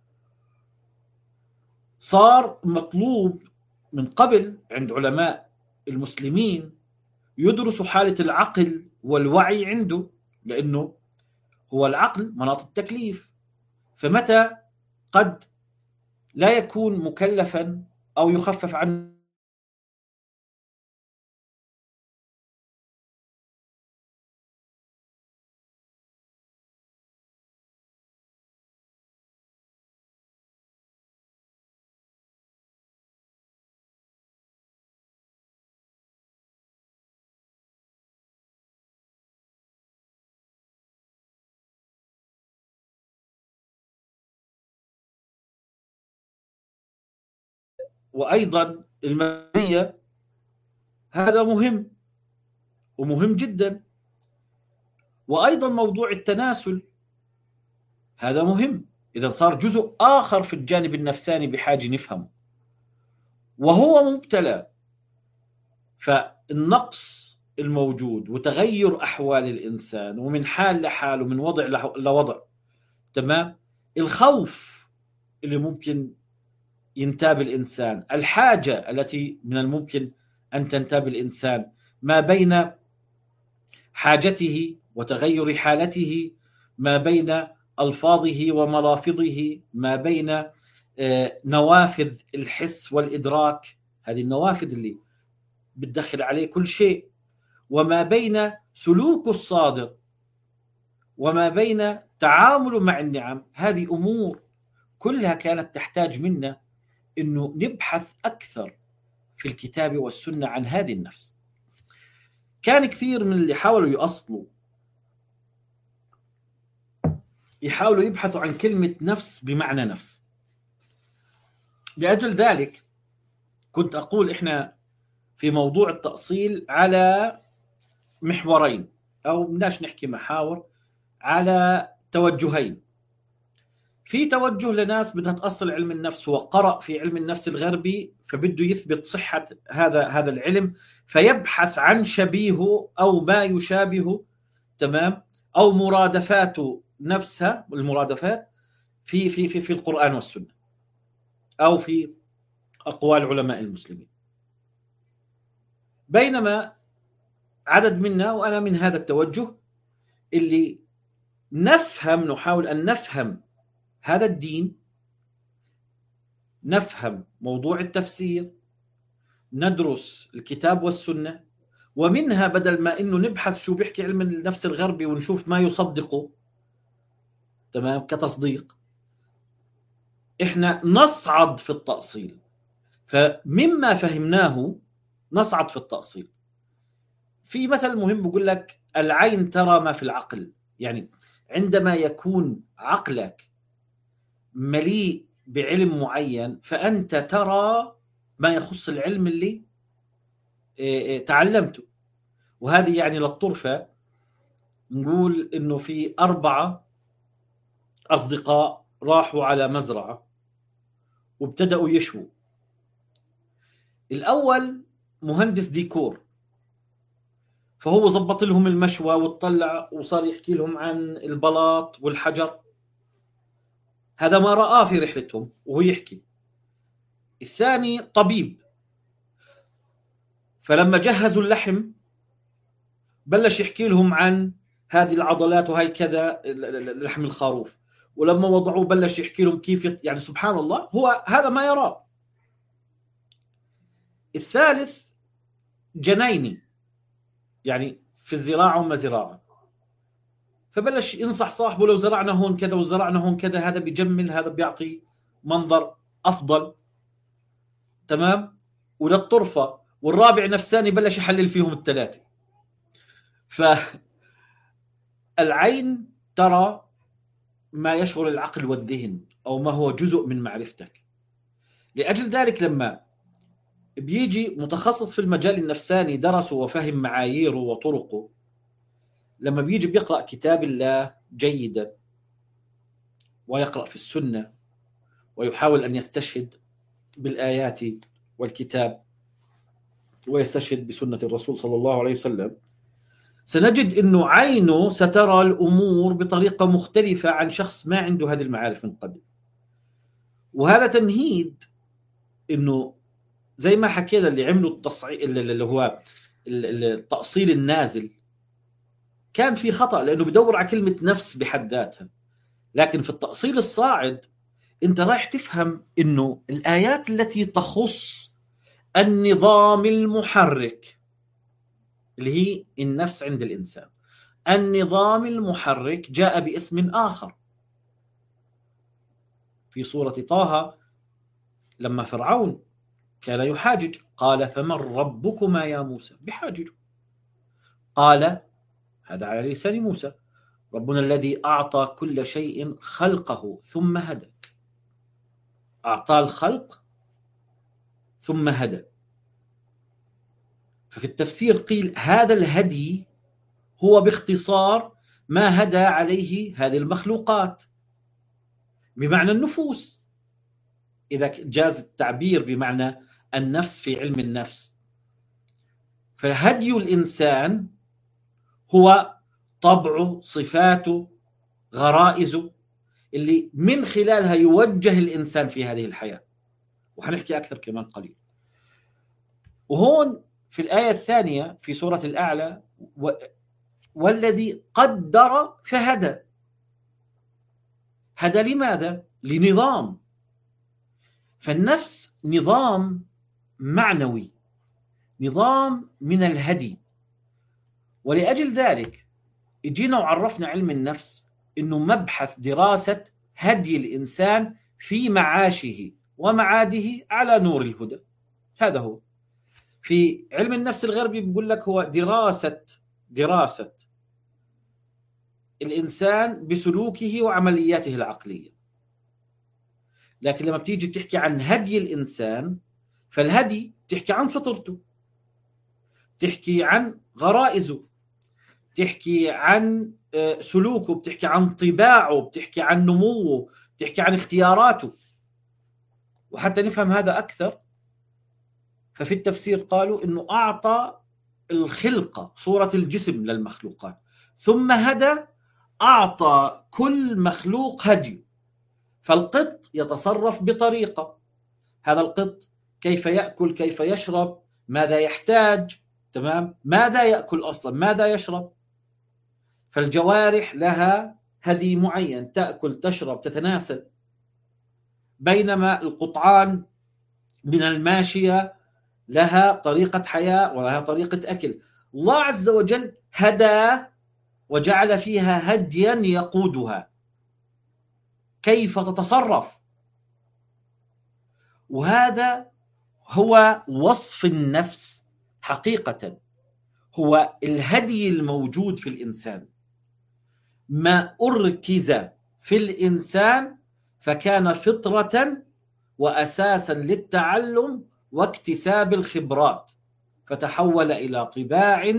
صار مطلوب من قبل عند علماء المسلمين يدرس حالة العقل والوعي عنده، لأنه هو العقل مناط التكليف. فمتى قد لا يكون مكلفا أو يخفف عنه وأيضا المسؤولية، هذا مهم ومهم جدا. وأيضا موضوع التناسل هذا مهم، إذا صار جزء آخر في الجانب النفساني بحاجة نفهمه، وهو مبتلى. فالنقص الموجود وتغير أحوال الإنسان ومن حال لحال ومن وضع لوضع، تمام، الخوف اللي ممكن ينتاب الإنسان، الحاجة التي من الممكن أن تنتاب الإنسان، ما بين حاجته وتغير حالته، ما بين ألفاظه وملافظه، ما بين نوافذ الحس والإدراك، هذه النوافذ اللي بتدخل عليه كل شيء، وما بين سلوكه الصادق، وما بين تعامله مع النعم. هذه أمور كلها كانت تحتاج منا إنه نبحث أكثر في الكتاب والسنة عن هذه النفس. كان كثير من اللي حاولوا يأصلوا يحاولوا يبحثوا عن كلمة نفس بمعنى نفس. لأجل ذلك كنت أقول إحنا في موضوع التأصيل على محورين، أو بدناش نحكي محاور، على توجهين. في توجه لناس بدها تأصل علم النفس وقرأ في علم النفس الغربي، فبده يثبت صحة هذا هذا العلم، فيبحث عن شبيهه أو ما يشابهه، تمام، أو مرادفاته نفسها، المرادفات في في في في القرآن والسنة أو في أقوال علماء المسلمين. بينما عدد منا، وأنا من هذا التوجه، اللي نفهم، نحاول أن نفهم هذا الدين، نفهم موضوع التفسير، ندرس الكتاب والسنة، ومنها بدل ما إنه نبحث شو بيحكي علم النفس الغربي ونشوف ما يصدقه، تمام، كتصديق، إحنا نصعد في التأصيل. فمما فهمناه نصعد في التأصيل. في مثل مهم بقول لك العين ترى ما في العقل، يعني عندما يكون عقلك مليء بعلم معين فأنت ترى ما يخص العلم اللي تعلمته. وهذه يعني للطرفة نقول إنه في أربعة أصدقاء راحوا على مزرعة وابتدأوا يشووا. الأول مهندس ديكور، فهو ضبط لهم المشوى وطلع وصار يحكي لهم عن البلاط والحجر، هذا ما رآه في رحلتهم وهو يحكي. الثاني طبيب، فلما جهزوا اللحم بلش يحكي لهم عن هذه العضلات وهي كذا لحم الخروف، ولما وضعوه بلش يحكي لهم كيف يت... يعني سبحان الله، هو هذا ما يراه. الثالث جنايني، يعني في الزراعة وما زراعة، فبلش ينصح صاحبه لو زرعنا هون كذا وزرعنا هون كذا، هذا بيجمل، هذا بيعطي منظر أفضل، تمام. وللطرفة والرابع نفساني بلش يحلل فيهم الثلاثة. فالعين ترى ما يشغل العقل والذهن أو ما هو جزء من معرفتك. لأجل ذلك لما بيجي متخصص في المجال النفساني درسه وفهم معاييره وطرقه، لما بيجي بيقرأ كتاب الله جيدا ويقرأ في السنة ويحاول أن يستشهد بالآيات والكتاب ويستشهد بسنة الرسول صلى الله عليه وسلم، سنجد أنه عينه سترى الأمور بطريقة مختلفة عن شخص ما عنده هذه المعارف من قبل. وهذا تمهيد أنه زي ما حكينا اللي عملوا التصعيد اللي هو التأصيل النازل كان في خطأ، لأنه بدور على كلمة نفس بحد ذاتها. لكن في التأصيل الصاعد أنت رايح تفهم أنه الآيات التي تخص النظام المحرك اللي هي النفس عند الإنسان، النظام المحرك جاء باسم آخر. في سورة طه لما فرعون كان يحاجج قال فمن ربكما يا موسى، بحاجج قال هذا على لسان موسى ربنا الذي أعطى كل شيء خلقه ثم هدى. أعطى الخلق ثم هدى. ففي التفسير قيل هذا الهدي هو باختصار ما هدى عليه هذه المخلوقات بمعنى النفوس، إذا جاز التعبير بمعنى النفس في علم النفس. فهدي الإنسان هو طبعه، صفاته، غرائزه اللي من خلالها يوجه الإنسان في هذه الحياة، وحنحكي أكثر كمان قليل. وهون في الآية الثانية في سورة الأعلى و... والذي قدر فهدى. هدى لماذا؟ لنظام. فالنفس نظام معنوي، نظام من الهدي. ولأجل ذلك اجينا وعرفنا علم النفس انه مبحث دراسة هدي الإنسان في معاشه ومعاده على نور الهدى. هذا هو. في علم النفس الغربي بيقول لك هو دراسة دراسة الإنسان بسلوكه وعملياته العقلية. لكن لما بتيجي بتحكي عن هدي الإنسان، فالهدي بتحكي عن فطرته، بتحكي عن غرائزه، بتحكي عن سلوكه، بتحكي عن طباعه، بتحكي عن نموه، بتحكي عن اختياراته. وحتى نفهم هذا أكثر ففي التفسير قالوا إنه أعطى الخلقة صورة الجسم للمخلوقات، ثم هدى أعطى كل مخلوق هدي. فالقط يتصرف بطريقة، هذا القط كيف يأكل، كيف يشرب، ماذا يحتاج، تمام، ماذا يأكل أصلا، ماذا يشرب. فالجوارح لها هدي معين، تأكل، تشرب، تتناسل. بينما القطعان من الماشية لها طريقة حياة ولها طريقة أكل. الله عز وجل هدى وجعل فيها هديا يقودها كيف تتصرف. وهذا هو وصف النفس حقيقة، هو الهدي الموجود في الإنسان. ما أركز في الإنسان فكان فطرة وأساسا للتعلم واكتساب الخبرات، فتحول إلى طباع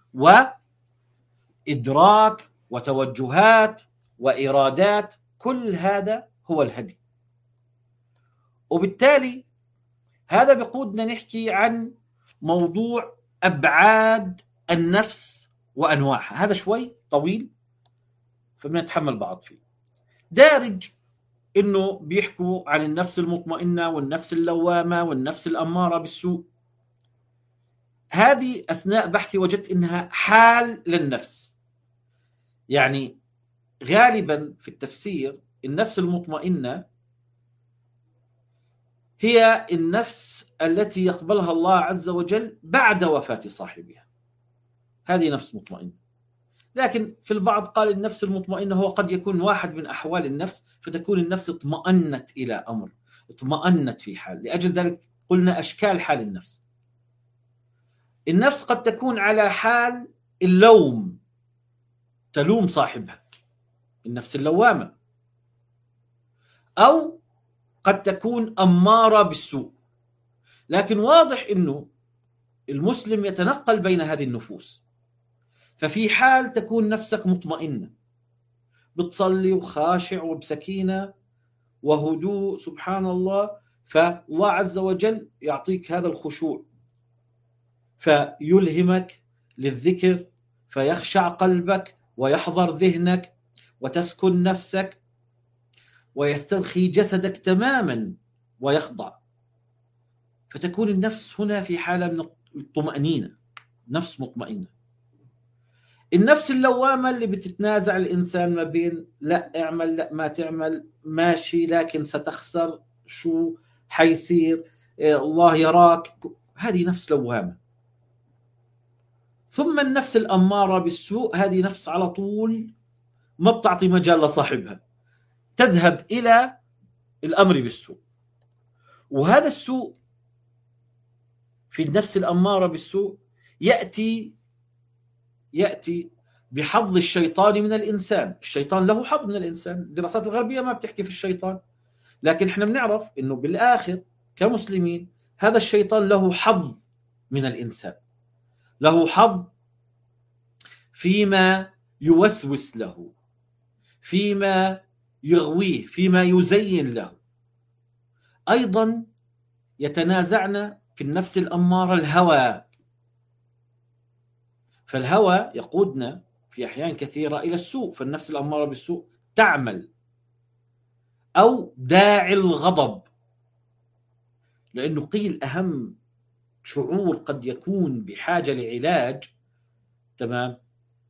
وإدراك وتوجهات وإرادات. كل هذا هو الهدي. وبالتالي هذا بيقودنا نحكي عن موضوع أبعاد النفس وأنواعها. هذا شوي طويل فبنتحمل بعض فيه. دارج إنه بيحكوا عن النفس المطمئنة والنفس اللوامة والنفس الأمارة بالسوء. هذه أثناء بحثي وجدت إنها حال للنفس. يعني غالبا في التفسير النفس المطمئنة هي النفس التي يقبلها الله عز وجل بعد وفاة صاحبها، هذه نفس مطمئنة. لكن في البعض قال النفس المطمئنة هو قد يكون واحد من أحوال النفس، فتكون النفس اطمأنت إلى أمر، اطمأنت في حال. لأجل ذلك قلنا أشكال حال النفس. النفس قد تكون على حال اللوم، تلوم صاحبها، النفس اللوامة، أو قد تكون أمارة بالسوء. لكن واضح أنه المسلم يتنقل بين هذه النفوس. ففي حال تكون نفسك مطمئنة، بتصلي وخاشع وبسكينة وهدوء سبحان الله، فالله عز وجل يعطيك هذا الخشوع، فيلهمك للذكر، فيخشع قلبك ويحضر ذهنك وتسكن نفسك ويسترخي جسدك تماما ويخضع، فتكون النفس هنا في حالة من الطمأنينة، نفس مطمئنة. النفس اللوامة اللي بتتنازع الإنسان ما بين لا اعمل لا ما تعمل، ماشي لكن ستخسر، شو حيصير، الله يراك، هذه نفس لوامة. ثم النفس الأمارة بالسوء، هذه نفس على طول ما بتعطي مجال لصاحبها، تذهب إلى الأمر بالسوء. وهذا السوء في النفس الأمارة بالسوء يأتي يأتي بحظ الشيطان من الإنسان. الشيطان له حظ من الإنسان، الدراسات الغربية ما بتحكي في الشيطان، لكن احنا بنعرف إنه بالآخر كمسلمين هذا الشيطان له حظ من الإنسان، له حظ فيما يوسوس له، فيما يغويه، فيما يزين له. أيضا يتنازعنا في النفس الأمارة الهوى، فالهوى يقودنا في أحيان كثيرة إلى السوء. فالنفس الأمارة بالسوء تعمل، أو داعي الغضب، لأنه قيل أهم شعور قد يكون بحاجة لعلاج تمام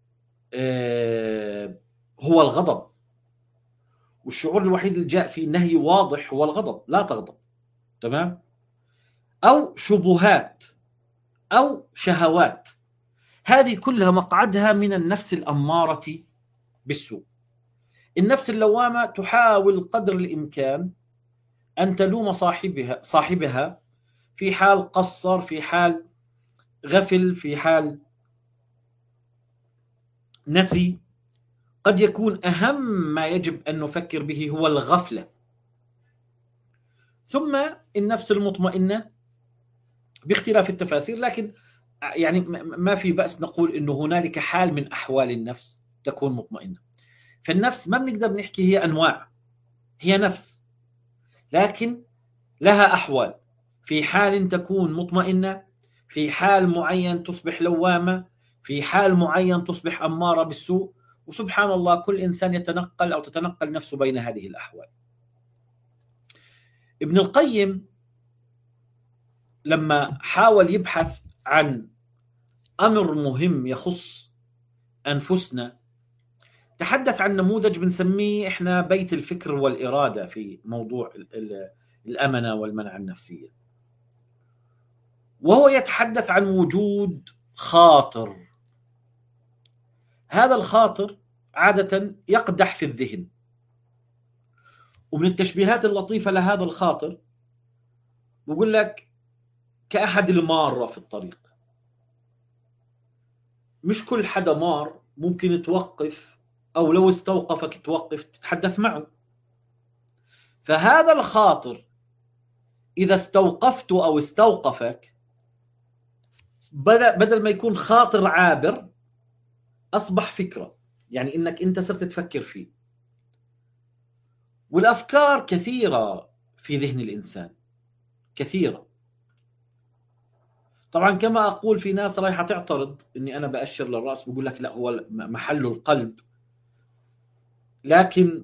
آه هو الغضب، والشعور الوحيد اللي جاء فيه النهي واضح هو الغضب، لا تغضب تمام، أو شبهات أو شهوات، هذه كلها مقعدها من النفس الأمارة بالسوء. النفس اللوامة تحاول قدر الإمكان أن تلوم صاحبها صاحبها في حال قصر، في حال غفل، في حال نسي. قد يكون أهم ما يجب أن نفكر به هو الغفلة. ثم النفس المطمئنة باختلاف التفاسير، لكن يعني ما في بأس نقول إنه هنالك حال من أحوال النفس تكون مطمئنة. فالنفس ما بنقدر نحكي هي أنواع، هي نفس لكن لها أحوال. في حال تكون مطمئنة، في حال معين تصبح لوامة، في حال معين تصبح أمارة بالسوء. وسبحان الله كل إنسان يتنقل أو تتنقل نفسه بين هذه الأحوال. ابن القيم لما حاول يبحث عن أمر مهم يخص أنفسنا تحدث عن نموذج بنسميه إحنا بيت الفكر والإرادة في موضوع الأمنة والمنع النفسية، وهو يتحدث عن وجود خاطر. هذا الخاطر عادة يقدح في الذهن، ومن التشبيهات اللطيفة لهذا الخاطر بقول لك كأحد المارة في الطريق. مش كل حدا مار ممكن توقف، أو لو استوقفك توقف تتحدث معه. فهذا الخاطر إذا استوقفته أو استوقفك، بدل ما يكون خاطر عابر أصبح فكرة، يعني إنك أنت صرت تفكر فيه. والأفكار كثيرة في ذهن الإنسان، كثيرة. طبعا كما أقول في ناس رايحة تعترض إني أنا بأشر للرأس، بقول لك لا، هو محله القلب. لكن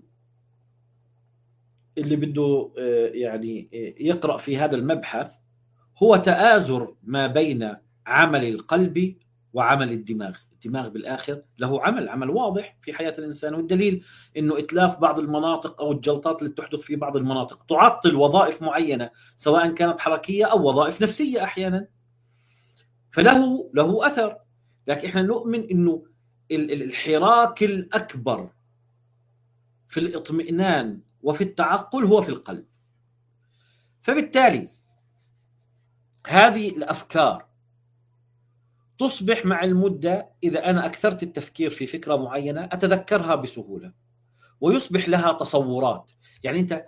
اللي بده يعني يقرأ في هذا المبحث هو تآزر ما بين عمل القلب وعمل الدماغ. الدماغ بالآخر له عمل عمل واضح في حياة الإنسان، والدليل إنه إتلاف بعض المناطق أو الجلطات اللي بتحدث في بعض المناطق تعطل وظائف معينة، سواء كانت حركية أو وظائف نفسية أحيانا، فله له أثر. لكن إحنا نؤمن إنه الحراك الأكبر في الاطمئنان وفي التعقل هو في القلب. فبالتالي هذه الأفكار تصبح مع المدة إذا أنا أكثرت التفكير في فكرة معينة أتذكرها بسهولة، ويصبح لها تصورات. يعني أنت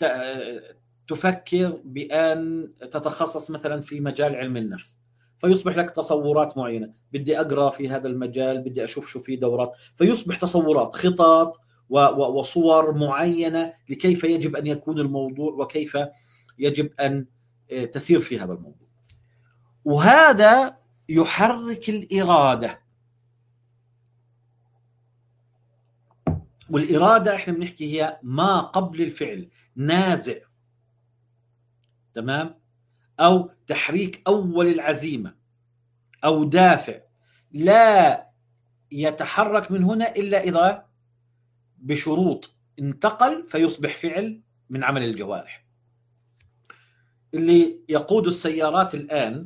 تفكر بأن تتخصص مثلا في مجال علم النفس، فيصبح لك تصورات معينة، بدي أقرأ في هذا المجال، بدي أشوف شو في دورات، فيصبح تصورات، خطط وصور معينة لكيف يجب أن يكون الموضوع وكيف يجب أن تسير في هذا الموضوع. وهذا يحرك الإرادة. والإرادة إحنا بنحكي هي ما قبل الفعل، نازع، تمام، أو تحريك أول العزيمة أو دافع، لا يتحرك من هنا إلا إذا بشروط انتقل فيصبح فعل من عمل الجوارح. اللي يقود السيارات الآن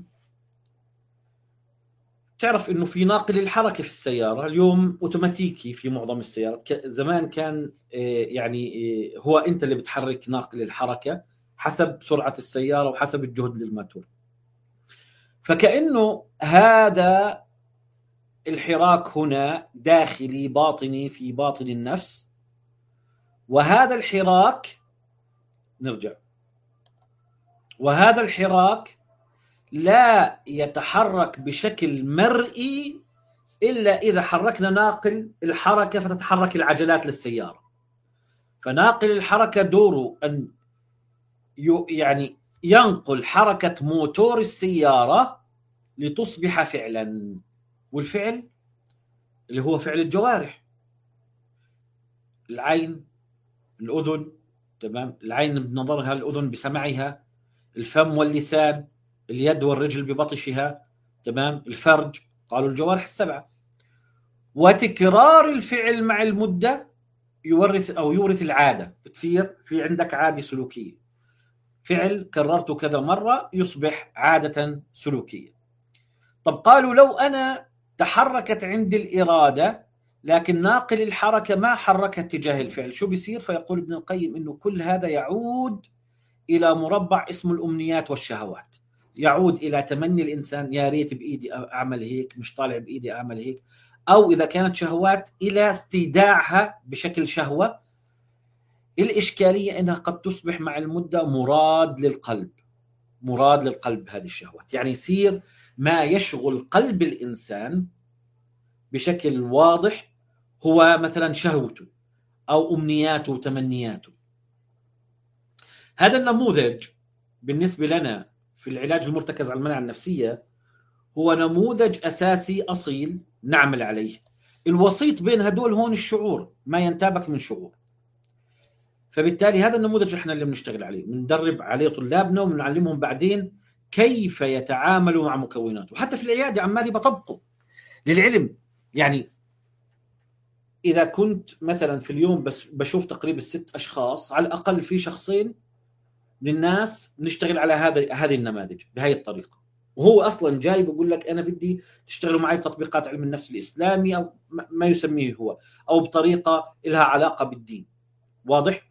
تعرف إنه في ناقل الحركة في السيارة اليوم أوتوماتيكي في معظم السيارات. زمان كان يعني هو أنت اللي بتحرك ناقل الحركة حسب سرعة السيارة وحسب الجهد للماتور. فكأنه هذا الحراك هنا داخلي باطني في باطن النفس، وهذا الحراك نرجع وهذا الحراك لا يتحرك بشكل مرئي إلا إذا حركنا ناقل الحركة فتتحرك العجلات للسيارة. فناقل الحركة دوره أن يعني ينقل حركة موتور السيارة لتصبح فعلا، والفعل اللي هو فعل الجوارح، العين، الأذن، تمام، العين بنظرها، الأذن بسمعها، الفم واللسان، اليد والرجل ببطشها، تمام، الفرج، قالوا الجوارح السبعة. وتكرار الفعل مع المدة يورث أو يورث العادة، بتصير في عندك عادة سلوكية، فعل كررته كذا مرة يصبح عادة سلوكية. طب قالوا لو أنا تحركت عندي الإرادة لكن ناقل الحركة ما حركها اتجاه الفعل، شو بيصير؟ فيقول ابن القيم إنه كل هذا يعود إلى مربع اسمه الأمنيات والشهوات، يعود إلى تمني الإنسان، يا ريت بإيدي أعمل هيك، مش طالع بإيدي أعمل هيك، أو إذا كانت شهوات إلى استيداعها بشكل شهوة. الإشكالية أنها قد تصبح مع المدة مراد للقلب، مراد للقلب هذه الشهوات، يعني يصير ما يشغل قلب الإنسان بشكل واضح هو مثلا شهوته أو أمنياته وتمنياته. هذا النموذج بالنسبة لنا في العلاج المرتكز على المناعة النفسية هو نموذج أساسي أصيل نعمل عليه. الوسيط بين هدول هون الشعور، ما ينتابك من شعور. فبالتالي هذا النموذج احنا اللي بنشتغل عليه، بندرب عليه طلابنا وبنعلمهم بعدين كيف يتعاملوا مع مكوناته. حتى في العيادة عمالي بطبقه للعلم. يعني إذا كنت مثلا في اليوم بس بشوف تقريبا ست أشخاص، على الأقل في شخصين من الناس بنشتغل على هذا هذه النماذج بهاي الطريقة، وهو أصلا جاي بقول لك أنا بدي تشتغلوا معي بتطبيقات علم النفس الإسلامي أو ما يسميه هو، أو بطريقة لها علاقة بالدين. واضح؟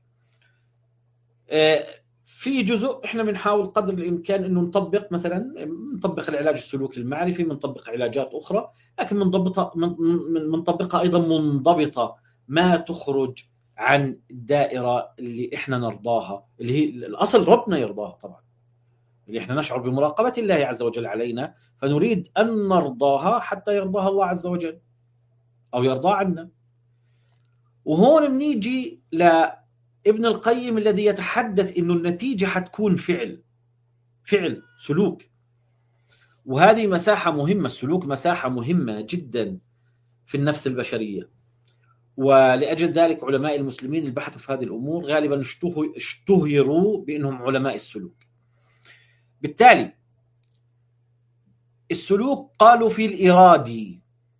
في جزء احنا بنحاول قدر الامكان انه نطبق، مثلا نطبق العلاج السلوكي المعرفي، بنطبق علاجات اخرى، لكن بنضبطها بنطبقها ايضا منضبطه، ما تخرج عن الدائره اللي احنا نرضاها، اللي هي الاصل ربنا يرضاها طبعا، اللي احنا نشعر بمراقبه الله عز وجل علينا، فنريد ان نرضاها حتى يرضاها الله عز وجل او يرضى عنا. وهون بنيجي ل ابن القيم الذي يتحدث إنه النتيجة حتكون فعل فعل سلوك، وهذه مساحة مهمة. السلوك مساحة مهمة جدا في النفس البشرية، ولأجل ذلك علماء المسلمين البحث في هذه الأمور غالبا اشتهروا بأنهم علماء السلوك. بالتالي السلوك قالوا في الإرادي،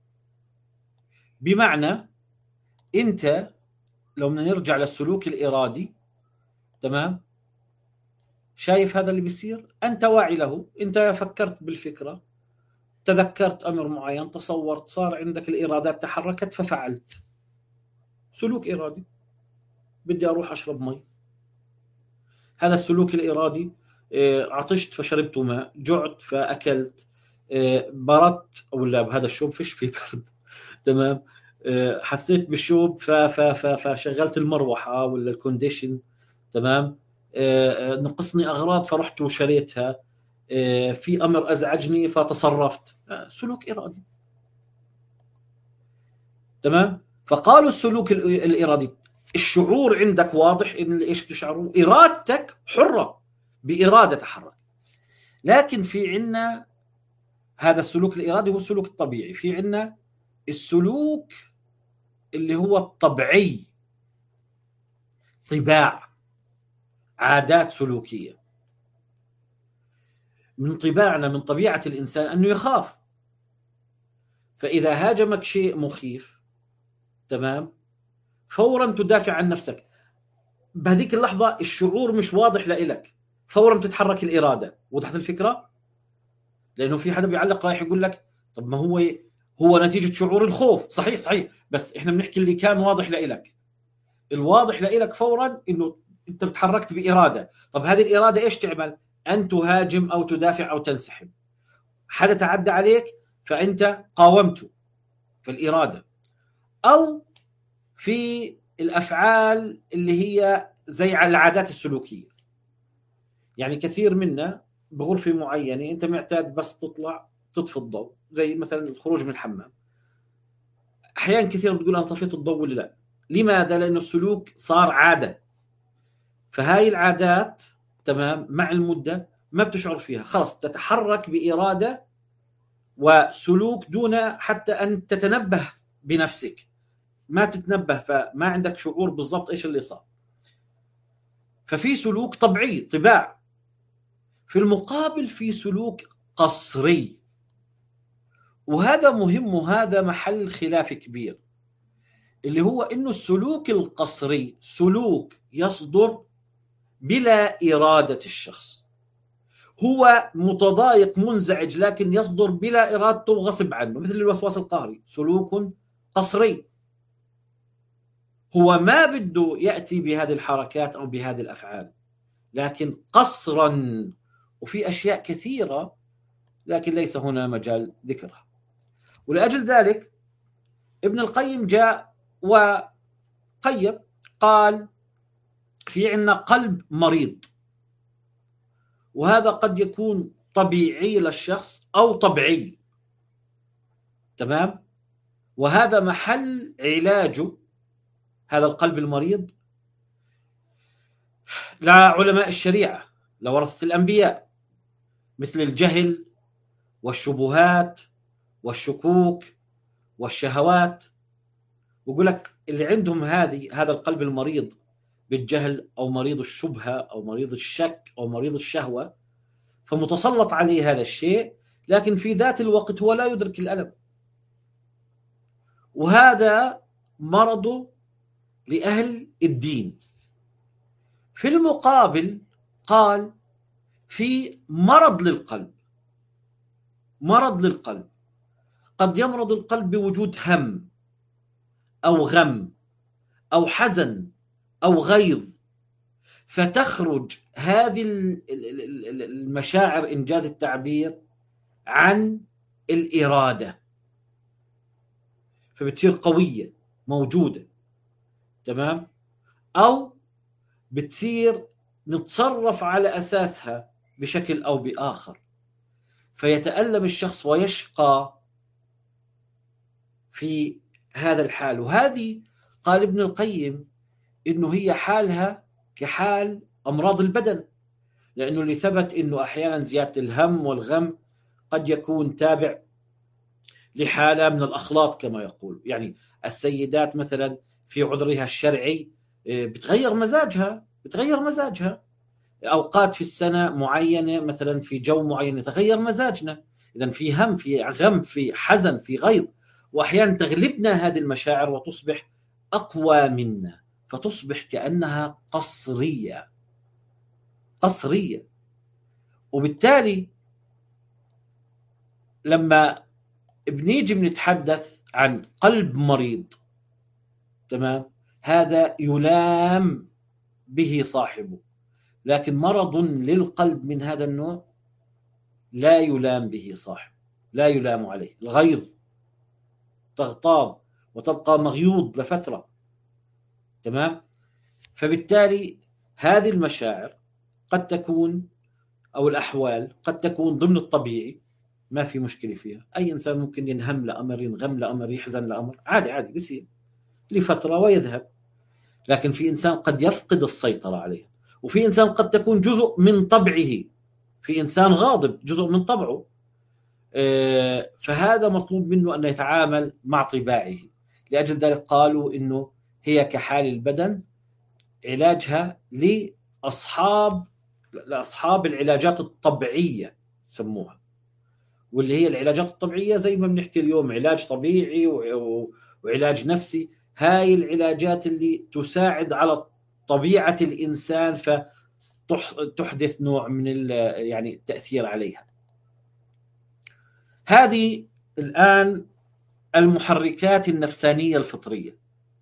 بمعنى أنت لو بدنا نرجع للسلوك الإرادي، تمام، شايف هذا اللي بيصير، أنت واعي له، أنت فكرت بالفكرة، تذكرت أمر معين، تصورت، صار عندك الإرادات تحركت ففعلت. سلوك إرادي. بدي أروح أشرب مي، هذا السلوك الإرادي. عطشت فشربت ماء، جعت فأكلت، بردت ولا بهذا الشوب فيش في برد، تمام، حسيت بالشوب فشغلت المروحة ولا الكونديشن، تمام، نقصني أغراض فرحت وشريتها، في أمر أزعجني فتصرفت. سلوك إرادي، تمام. فقالوا السلوك الإرادي الشعور عندك واضح إن إيش بتشعروا، إرادتك حرة بإرادة تحرك. لكن في عنا هذا السلوك الإرادي هو السلوك الطبيعي، في عنا السلوك اللي هو الطبيعي، طباع، عادات سلوكية. من طباعنا، من طبيعة الإنسان أنه يخاف، فإذا هاجمك شيء مخيف، تمام، فورا تدافع عن نفسك. بهذيك اللحظة الشعور مش واضح لإلك، فورا تتحرك الإرادة. وضحت الفكرة؟ لأنه في حدا بيعلق رايح يقول لك طب ما هو هو نتيجة شعور الخوف. صحيح صحيح، بس إحنا بنحكي اللي كان واضح لإلك. الواضح لإلك فورا إنه أنت بتحركت بإرادة. طب هذه الإرادة إيش تعمل؟ أن تهاجم أو تدافع أو تنسحب. حدا تعدى عليك فأنت قاومته، فالإرادة. أو في الأفعال اللي هي زي العادات السلوكية، يعني كثير منا بغرفة معينة أنت معتاد بس تطلع تطفي الضوء، زي مثلا الخروج من الحمام. أحيان كثير بتقول أنا طفيت الضوء ولا لا. لماذا؟ لأنه السلوك صار عادة، فهاي العادات، تمام، مع المدة ما بتشعر فيها، خلاص تتحرك بإرادة وسلوك دون حتى أن تتنبه بنفسك. ما تتنبه فما عندك شعور بالضبط إيش اللي صار. ففي سلوك طبيعي، طباع. في المقابل في سلوك قصري، وهذا مهم وهذا محل خلاف كبير، اللي هو إنه السلوك القصري سلوك يصدر بلا إرادة الشخص. هو متضايق منزعج لكن يصدر بلا إرادته وغصب عنه، مثل الوسواس القهري، سلوك قصري. هو ما بده يأتي بهذه الحركات أو بهذه الأفعال، لكن قصرا. وفي أشياء كثيرة لكن ليس هنا مجال ذكرها. ولأجل ذلك ابن القيم جاء وقيم، قال في عنا قلب مريض، وهذا قد يكون طبيعي للشخص أو طبيعي، تمام، وهذا محل علاجه هذا القلب المريض لعلماء الشريعة، لورثة الأنبياء، مثل الجهل والشبهات والشكوك والشهوات. ويقول لك اللي عندهم هذه هذا القلب المريض بالجهل أو مريض الشبهة أو مريض الشك أو مريض الشهوة، فمتسلط عليه هذا الشيء، لكن في ذات الوقت هو لا يدرك الألم، وهذا مرض لأهل الدين. في المقابل قال في مرض للقلب، مرض للقلب قد يمرض القلب بوجود هم أو غم أو حزن أو غيظ، فتخرج هذه المشاعر إنجاز التعبير عن الإرادة، فبتصير قوية موجودة، تمام، أو بتصير نتصرف على أساسها بشكل أو بآخر، فيتألم الشخص ويشقى في هذا الحال. وهذه قال ابن القيم إنه هي حالها كحال أمراض البدن، لأنه اللي ثبت إنه أحيانا زيادة الهم والغم قد يكون تابع لحالة من الأخلاط كما يقول. يعني السيدات مثلا في عذرها الشرعي بتغير مزاجها بتغير مزاجها أوقات في السنة معينة، مثلا في جو معين يتغير مزاجنا. إذن في هم، في غم، في حزن، في غيظ، وأحيانا تغلبنا هذه المشاعر وتصبح أقوى منا، فتصبح كأنها قصرية قصرية. وبالتالي لما بنيجي بنتحدث عن قلب مريض، تمام، هذا يلام به صاحبه، لكن مرض للقلب من هذا النوع لا يلام به صاحبه. لا يلام عليه، الغيظ تغتاظ وتبقى مغيوض لفترة، تمام؟ فبالتالي هذه المشاعر قد تكون أو الأحوال قد تكون ضمن الطبيعي، ما في مشكلة فيها. أي إنسان ممكن ينهم لأمر، ينغم لأمر، يحزن لأمر، عادي عادي بيصير لفترة ويذهب. لكن في إنسان قد يفقد السيطرة عليه، وفي إنسان قد تكون جزء من طبعه. في إنسان غاضب جزء من طبعه، فهذا مطلوب منه أن يتعامل مع طباعه. لأجل ذلك قالوا إنه هي كحال البدن، علاجها لأصحاب لأصحاب العلاجات الطبيعية سموها، واللي هي العلاجات الطبيعية زي ما بنحكي اليوم علاج طبيعي وعلاج نفسي. هاي العلاجات اللي تساعد على طبيعة الإنسان فتحدث نوع من يعني التأثير عليها. هذه الآن المحركات النفسانية الفطرية.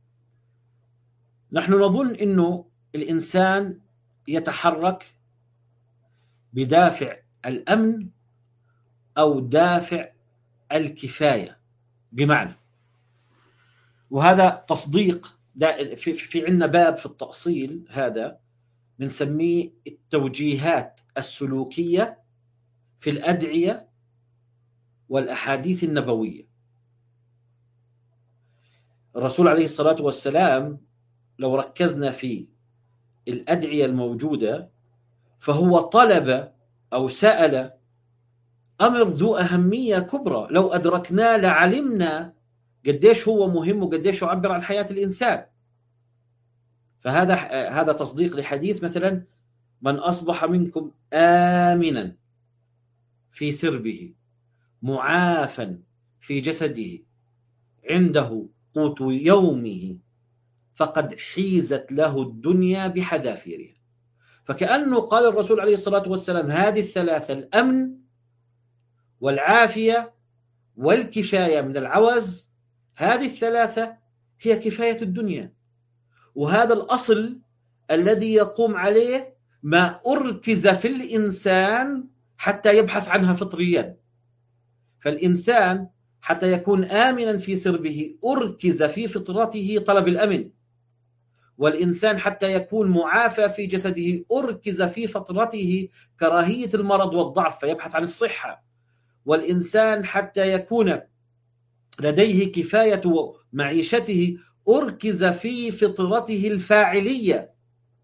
نحن نظن إنه الإنسان يتحرك بدافع الأمن أو دافع الكفاية، بمعنى، وهذا تصديق في, في عندنا باب في التأصيل هذا بنسميه التوجيهات السلوكية في الأدعية والأحاديث النبوية. الرسول عليه الصلاة والسلام لو ركزنا في الأدعية الموجودة فهو طلب أو سأل أمر ذو أهمية كبرى، لو أدركناه لعلمنا قديش هو مهم وقديش يعبر عن حياة الإنسان. فهذا هذا تصديق لحديث مثلا: من أصبح منكم آمنا في سربه معافا في جسده عنده قوت يومه فقد حيزت له الدنيا بحذافيرها. فكأنه قال الرسول عليه الصلاة والسلام هذه الثلاثة: الأمن والعافية والكفاية من العوز، هذه الثلاثة هي كفاية الدنيا. وهذا الأصل الذي يقوم عليه ما أركز في الإنسان حتى يبحث عنها فطريا. فالإنسان حتى يكون آمنا في سربه أركز في فطرته طلب الأمن، والإنسان حتى يكون معافى في جسده أركز في فطرته كراهية المرض والضعف فيبحث عن الصحة، والإنسان حتى يكون لديه كفاية معيشته أركز في فطرته الفاعلية.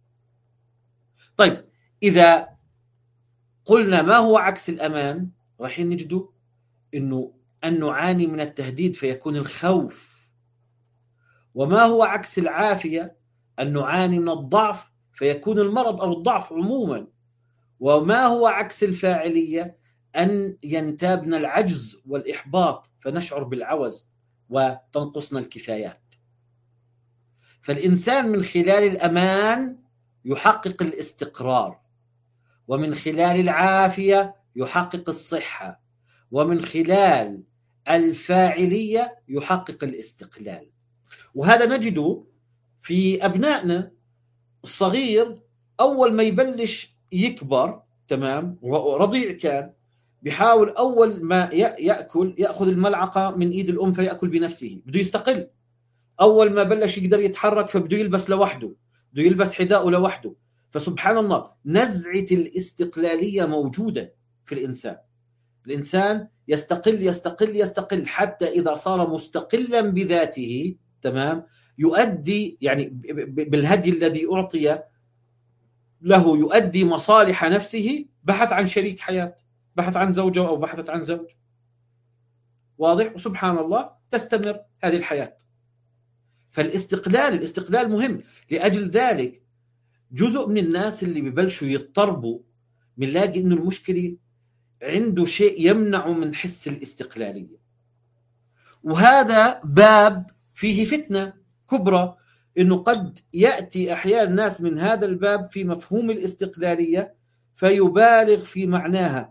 طيب، إذا قلنا ما هو عكس الأمان راح نجده إنه أن نعاني من التهديد فيكون الخوف، وما هو عكس العافية أن نعاني من الضعف فيكون المرض أو الضعف عموما، وما هو عكس الفاعلية أن ينتابنا العجز والإحباط فنشعر بالعوز وتنقصنا الكفايات. فالإنسان من خلال الأمان يحقق الاستقرار، ومن خلال العافية يحقق الصحة، ومن خلال الفاعلية يحقق الاستقلال. وهذا نجده في أبنائنا الصغير أول ما يبلش يكبر، تمام، رضيع كان بيحاول أول ما يأكل يأخذ الملعقة من إيد الأم فيأكل بنفسه، بده يستقل. أول ما بلش يقدر يتحرك فبده يلبس لوحده، بده يلبس حذاءه لوحده. فسبحان الله نزعة الاستقلالية موجودة في الإنسان. الإنسان يستقل يستقل يستقل حتى إذا صار مستقلا بذاته، تمام، يؤدي يعني بالهدي الذي أعطي له يؤدي مصالح نفسه، بحث عن شريك حياة، بحث عن زوجة أو بحثت عن زوج، واضح؟ وسبحان الله تستمر هذه الحياة. فالاستقلال الاستقلال مهم. لأجل ذلك جزء من الناس اللي ببلشوا يضطربوا بنلاقي إنه المشكلة عنده شيء يمنعه من حس الاستقلالية، وهذا باب فيه فتنة كبرى، إنه قد يأتي أحيانا الناس من هذا الباب في مفهوم الاستقلالية فيبالغ في معناها،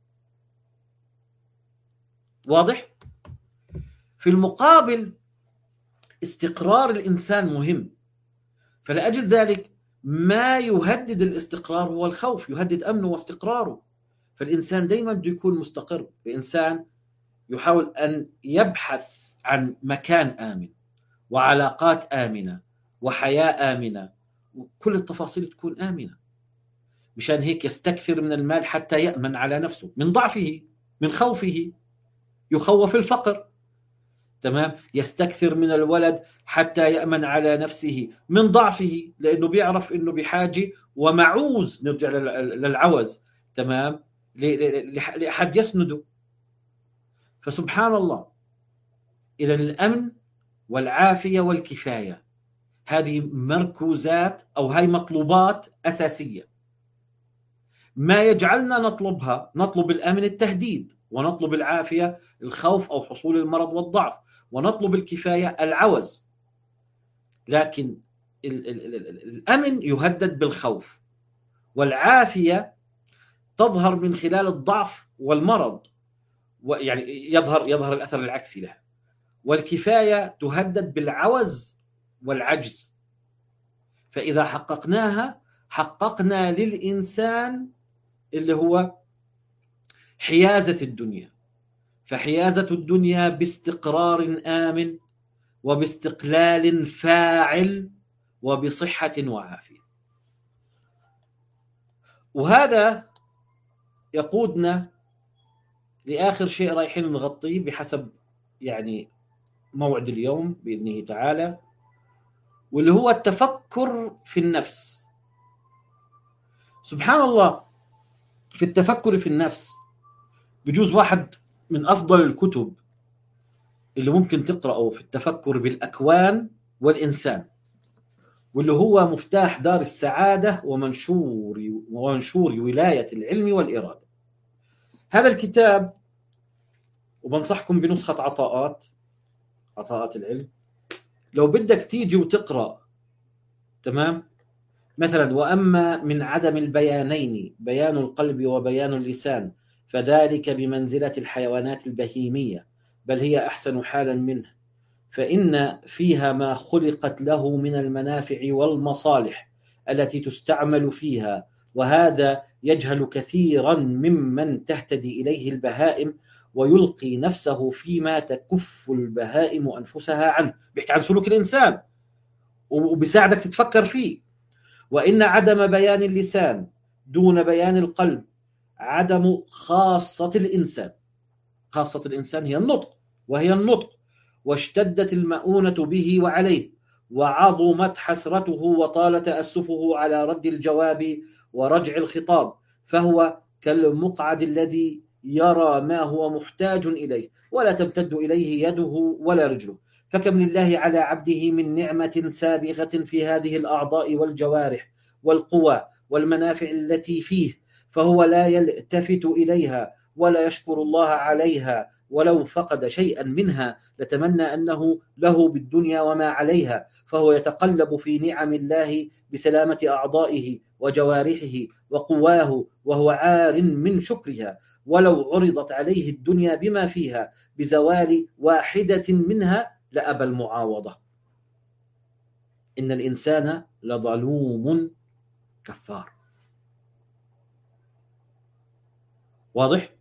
واضح؟ في المقابل استقرار الإنسان مهم. فلأجل ذلك ما يهدد الاستقرار هو الخوف، يهدد أمنه واستقراره. فالإنسان دايما بده يكون مستقر. الإنسان يحاول أن يبحث عن مكان آمن وعلاقات آمنة وحياة آمنة، وكل التفاصيل تكون آمنة. مشان هيك يستكثر من المال حتى يأمن على نفسه من ضعفه، من خوفه، يخوف الفقر. تمام. يستكثر من الولد حتى يأمن على نفسه من ضعفه، لأنه بيعرف أنه بحاجة ومعوز، نرجع للعوز، تمام، لأحد يسنده. فسبحان الله، إذا الأمن والعافية والكفاية هذه مركوزات أو هاي مطلوبات أساسية. ما يجعلنا نطلبها، نطلب الأمن التهديد، ونطلب العافية الخوف أو حصول المرض والضعف، ونطلب الكفاية العوز. لكن ال ال ال الأمن يهدد بالخوف، والعافية تظهر من خلال الضعف والمرض، ويعني يظهر يظهر الأثر العكسي له. والكفاية تهدد بالعوز والعجز. فإذا حققناها حققنا للإنسان اللي هو حيازة الدنيا. فحيازة الدنيا باستقرار آمن وباستقلال فاعل وبصحة وعافية. وهذا يقودنا لآخر شيء رايحين نغطيه بحسب يعني موعد اليوم بإذنه تعالى، واللي هو التفكر في النفس. سبحان الله، في التفكر في النفس بجوز واحد من أفضل الكتب اللي ممكن تقرأه في التفكر بالأكوان والإنسان، واللي هو مفتاح دار السعادة ومنشور ومنشور ولاية العلم والإرادة. هذا الكتاب، وبنصحكم بنسخة عطاءات عطاءات العلم، لو بدك تيجي وتقرأ، تمام، مثلا وأما من عدم البيانين بيان القلب وبيان اللسان فذلك بمنزلة الحيوانات البهيمية، بل هي أحسن حالا منه، فإن فيها ما خلقت له من المنافع والمصالح التي تستعمل فيها، وهذا يجهل كثيرا ممن تهتدي إليه البهائم ويلقي نفسه فيما تكف البهائم أنفسها عنه. بيحكي عن سلوك الإنسان وبيساعدك تتفكر فيه. وإن عدم بيان اللسان دون بيان القلب عدم خاصة الإنسان. خاصة الإنسان هي النطق، وهي النطق، واشتدت المؤونة به وعليه، وعظمت حسرته وطال تأسفه على رد الجواب ورجع الخطاب، فهو كالمقعد الذي يرى ما هو محتاج إليه ولا تمتد إليه يده ولا رجله. فكم لله على عبده من نعمة سابغة في هذه الأعضاء والجوارح والقوى والمنافع التي فيه، فهو لا يلتفت إليها ولا يشكر الله عليها، ولو فقد شيئا منها لتمنى أنه له بالدنيا وما عليها، فهو يتقلب في نعم الله بسلامة أعضائه وجوارحه وقواه، وهو عار من شكرها، ولو عرضت عليه الدنيا بما فيها بزوال واحدة منها لأبى المعاوضة. إن الإنسان لظلوم كفار. واضح؟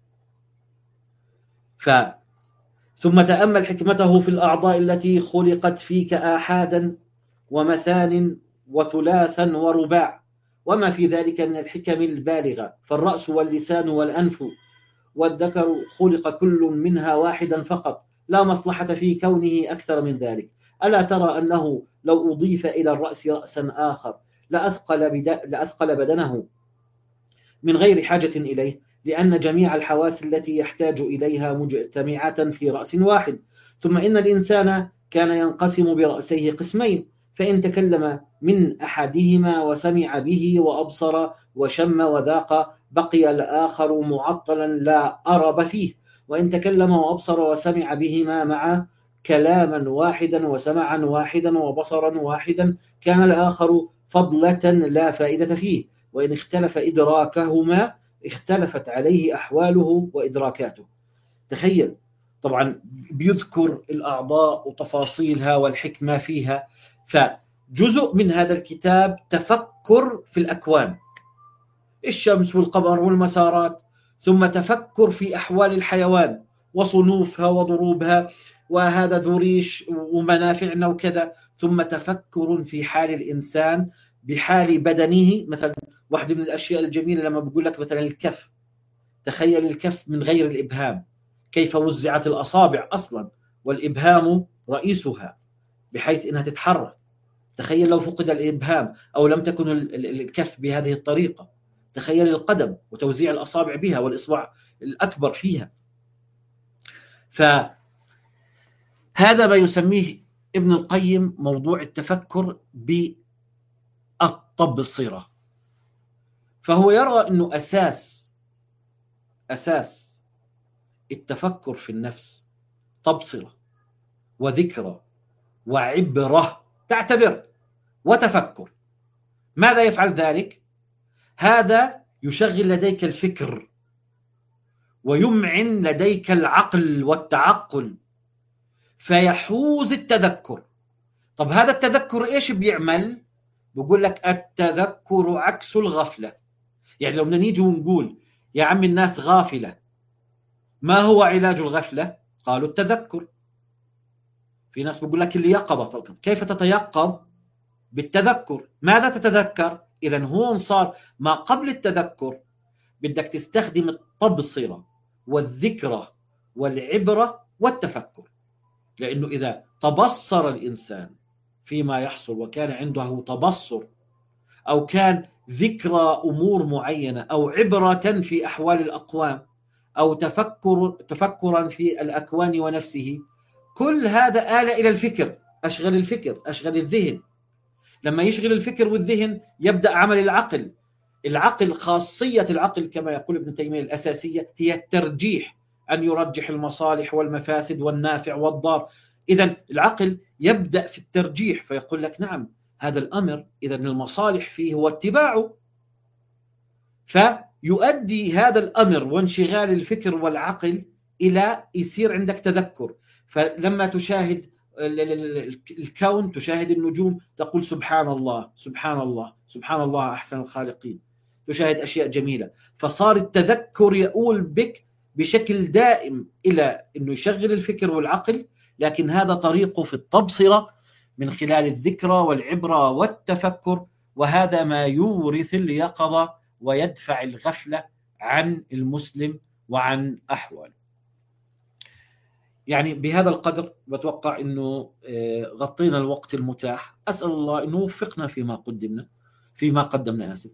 ف ثم تأمل حكمته في الأعضاء التي خلقت فيك آحادا ومثان وثلاثا ورباع، وما في ذلك من الحكم البالغة. فالرأس واللسان والأنف والذكر خلق كل منها واحدا فقط، لا مصلحة في كونه أكثر من ذلك. ألا ترى أنه لو أضيف إلى الرأس رأسا آخر لأثقل, بد... لأثقل بدنه من غير حاجة إليه، لأن جميع الحواس التي يحتاج إليها مجتمعة في رأس واحد. ثم إن الإنسان كان ينقسم برأسيه قسمين، فإن تكلم من أحدهما وسمع به وأبصر وشم وذاق بقي الآخر معطلا لا أرب فيه، وإن تكلم وأبصر وسمع بهما مع كلاما واحدا وسمعا واحدا وبصرا واحدا كان الآخر فضلة لا فائدة فيه، وإن اختلف إدراكهما اختلفت عليه أحواله وإدراكاته. تخيل، طبعا بيذكر الأعضاء وتفاصيلها والحكمة فيها. فجزء من هذا الكتاب تفكر في الأكوان، الشمس والقمر والمسارات، ثم تفكر في أحوال الحيوان وصنوفها وضروبها، وهذا ذو ريش ومنافعنا وكذا، ثم تفكر في حال الإنسان بحال بدنه. مثلا واحدة من الأشياء الجميلة لما بقول لك مثلا الكف، تخيل الكف من غير الإبهام، كيف وزعت الأصابع أصلا والإبهام رئيسها بحيث أنها تتحرك. تخيل لو فقد الإبهام أو لم تكن الكف بهذه الطريقة. تخيل القدم وتوزيع الأصابع بها والإصبع الأكبر فيها. فهذا ما يسميه ابن القيم موضوع التفكر بالتبصرة. فهو يرى أنه أساس أساس التفكر في النفس تبصرة وذكرى وعبرة، تعتبر وتفكر. ماذا يفعل ذلك؟ هذا يشغل لديك الفكر ويمعن لديك العقل والتعقل فيحوز التذكر. طب هذا التذكر إيش بيعمل؟ بقول لك التذكر عكس الغفلة. يعني لو بدنا نيجي ونقول يا عم الناس غافلة، ما هو علاج الغفلة؟ قالوا التذكر. في ناس بقول لك اللي يقظة. كيف تتيقظ؟ بالتذكر. ماذا تتذكر؟ إذن هون صار ما قبل التذكر بدك تستخدم التبصرة والذكرى والعبرة والتفكر. لأنه إذا تبصر الإنسان فيما يحصل وكان عنده تبصر، أو كان ذكرى أمور معينة، أو عبرة في أحوال الأقوام، أو تفكر تفكرا في الأكوان ونفسه، كل هذا آل إلى الفكر. أشغل الفكر، أشغل الذهن. لما يشغل الفكر والذهن يبدأ عمل العقل. العقل، خاصية العقل كما يقول ابن تيمية الأساسية هي الترجيح، أن يرجح المصالح والمفاسد والنافع والضار. إذن العقل يبدأ في الترجيح فيقول لك نعم هذا الأمر إذن المصالح فيه هو اتباعه، فيؤدي هذا الأمر وانشغال الفكر والعقل إلى يصير عندك تذكر. فلما تشاهد الكون، تشاهد النجوم، تقول سبحان الله سبحان الله سبحان الله أحسن الخالقين، تشاهد أشياء جميلة. فصار التذكر يؤول بك بشكل دائم إلى أنه يشغل الفكر والعقل، لكن هذا طريقه في التبصرة من خلال الذكرى والعبرة والتفكر، وهذا ما يورث اليقظة ويدفع الغفلة عن المسلم وعن أحواله. يعني بهذا القدر بتوقع أنه غطينا الوقت المتاح. أسأل الله أنه وفقنا فيما قدمنا فيما قدمنا آسف.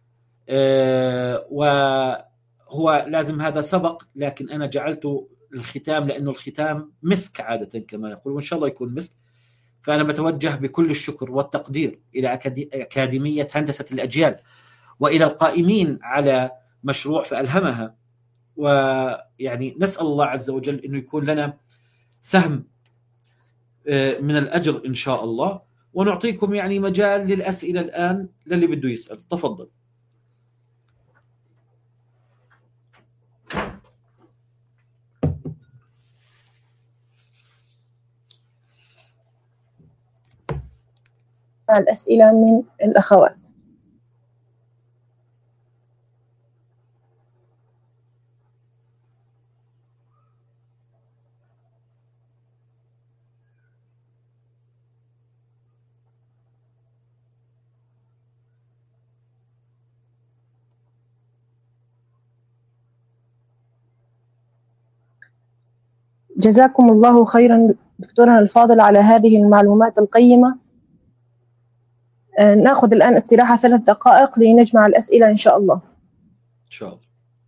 وهو لازم هذا سبق، لكن أنا جعلته الختام لأنه الختام مسك عادة كما يقول، وإن شاء الله يكون مسك. فأنا بتوجه بكل الشكر والتقدير إلى أكاديمية هندسة الأجيال وإلى القائمين على مشروع فألهمها، ويعني نسأل الله عز وجل أنه يكون لنا سهم من الأجر إن شاء الله. ونعطيكم يعني مجال للأسئلة الآن للي بده يسأل. تفضل. الأسئلة من الأخوات. جزاكم الله خيرا دكتورنا الفاضل على هذه المعلومات القيمة. نأخذ الآن استراحة ثلاث دقائق لنجمع الأسئلة إن شاء الله. إن شاء الله.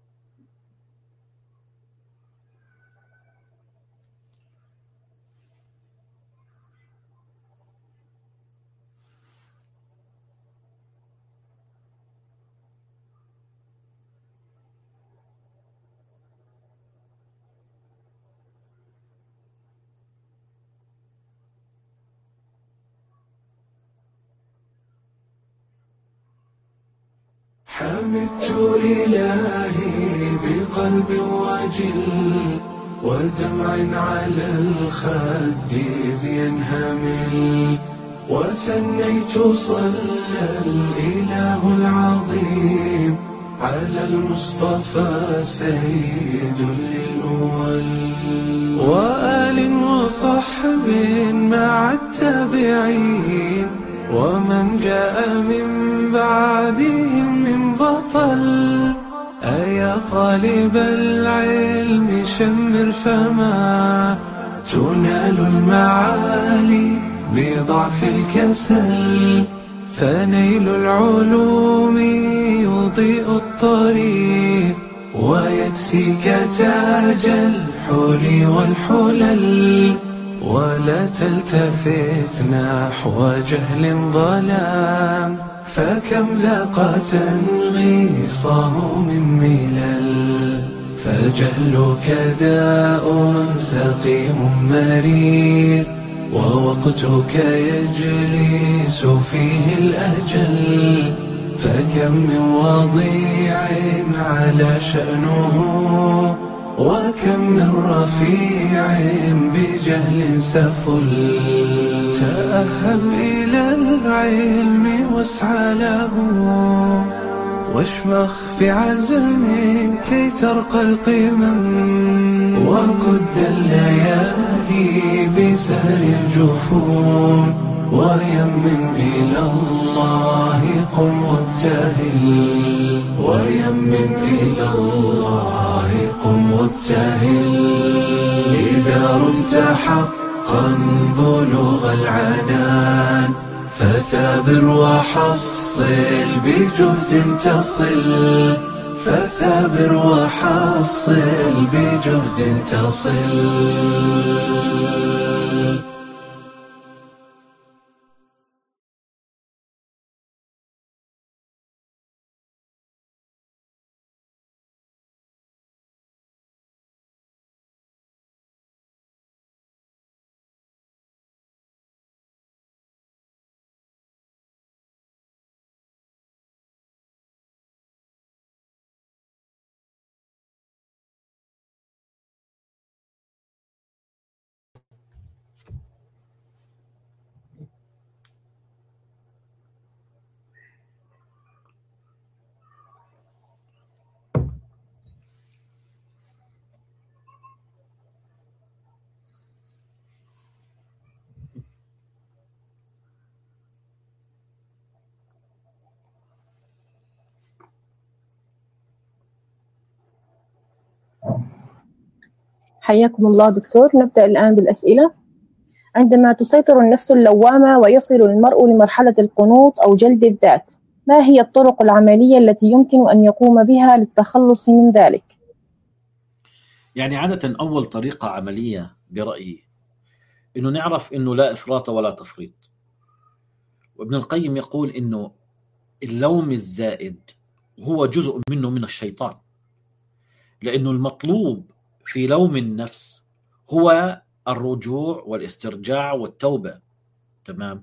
حمدت إلهي بقلب وجل ودمع على الخد إذ ينهمل، وثنيت صلى الإله العظيم على المصطفى سيد للأول وآل وصحب مع التابعين ومن جاء من بعدهم من بطل. أيا طالب العلم شمر فما تنال المعالي بضعف الكسل فنيل العلوم يضيء الطريق ويكسيك تاج الحلي والحلل ولا تلتفت نحو جهل ظلام فكم ذاق تنغيصه من ملل فجهلك داء سقيم مرير ووقتك يجلس فيه الأجل فكم من وضيع على شأنه وكم من رفيع بجهل سفل. تأهب إلى العلم واسعى له واشمخ بعزم كي ترقى القمم وكد الليالي بسهر الجفون ويمن إلى الله قم وابتهل ويمن إلى الله قم وابتهل. إذا رمت حقا بلوغ العنان فثابر وحصل بجهد تصل فثابر وحصل بجهد تصل. حياكم الله دكتور. نبدأ الآن بالأسئلة. عندما تسيطر النفس اللوامة ويصل المرء لمرحلة القنوط أو جلد الذات، ما هي الطرق العملية التي يمكن أن يقوم بها للتخلص من ذلك؟ يعني عادة أول طريقة عملية برأيي إنه نعرف إنه لا إفراط ولا تفريط. وابن القيم يقول إنه اللوم الزائد هو جزء منه من الشيطان، لأنه المطلوب في لوم النفس هو الرجوع والاسترجاع والتوبة. تمام؟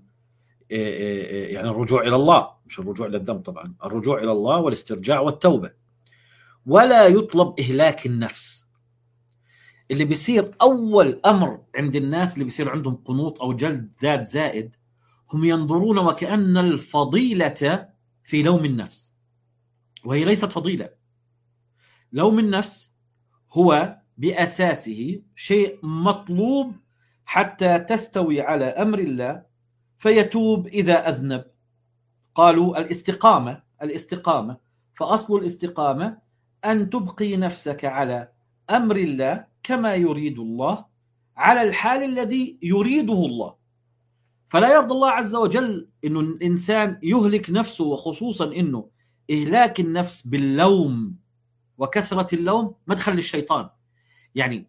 يعني الرجوع إلى الله، مش الرجوع إلى الذنب طبعا، الرجوع إلى الله والاسترجاع والتوبة. ولا يطلب إهلاك النفس. اللي بيصير أول أمر عند الناس اللي بيصير عندهم قنوط أو جلد ذات زائد، هم ينظرون وكأن الفضيلة في لوم النفس، وهي ليست فضيلة. لوم النفس هو بأساسه شيء مطلوب حتى تستوي على أمر الله فيتوب إذا أذنب. قالوا الاستقامة الاستقامة فأصل الاستقامة أن تبقي نفسك على أمر الله كما يريد الله على الحال الذي يريده الله. فلا يرضى الله عز وجل إنه الإنسان يهلك نفسه، وخصوصا إنه إهلاك النفس باللوم وكثرة اللوم مدخل للشيطان. يعني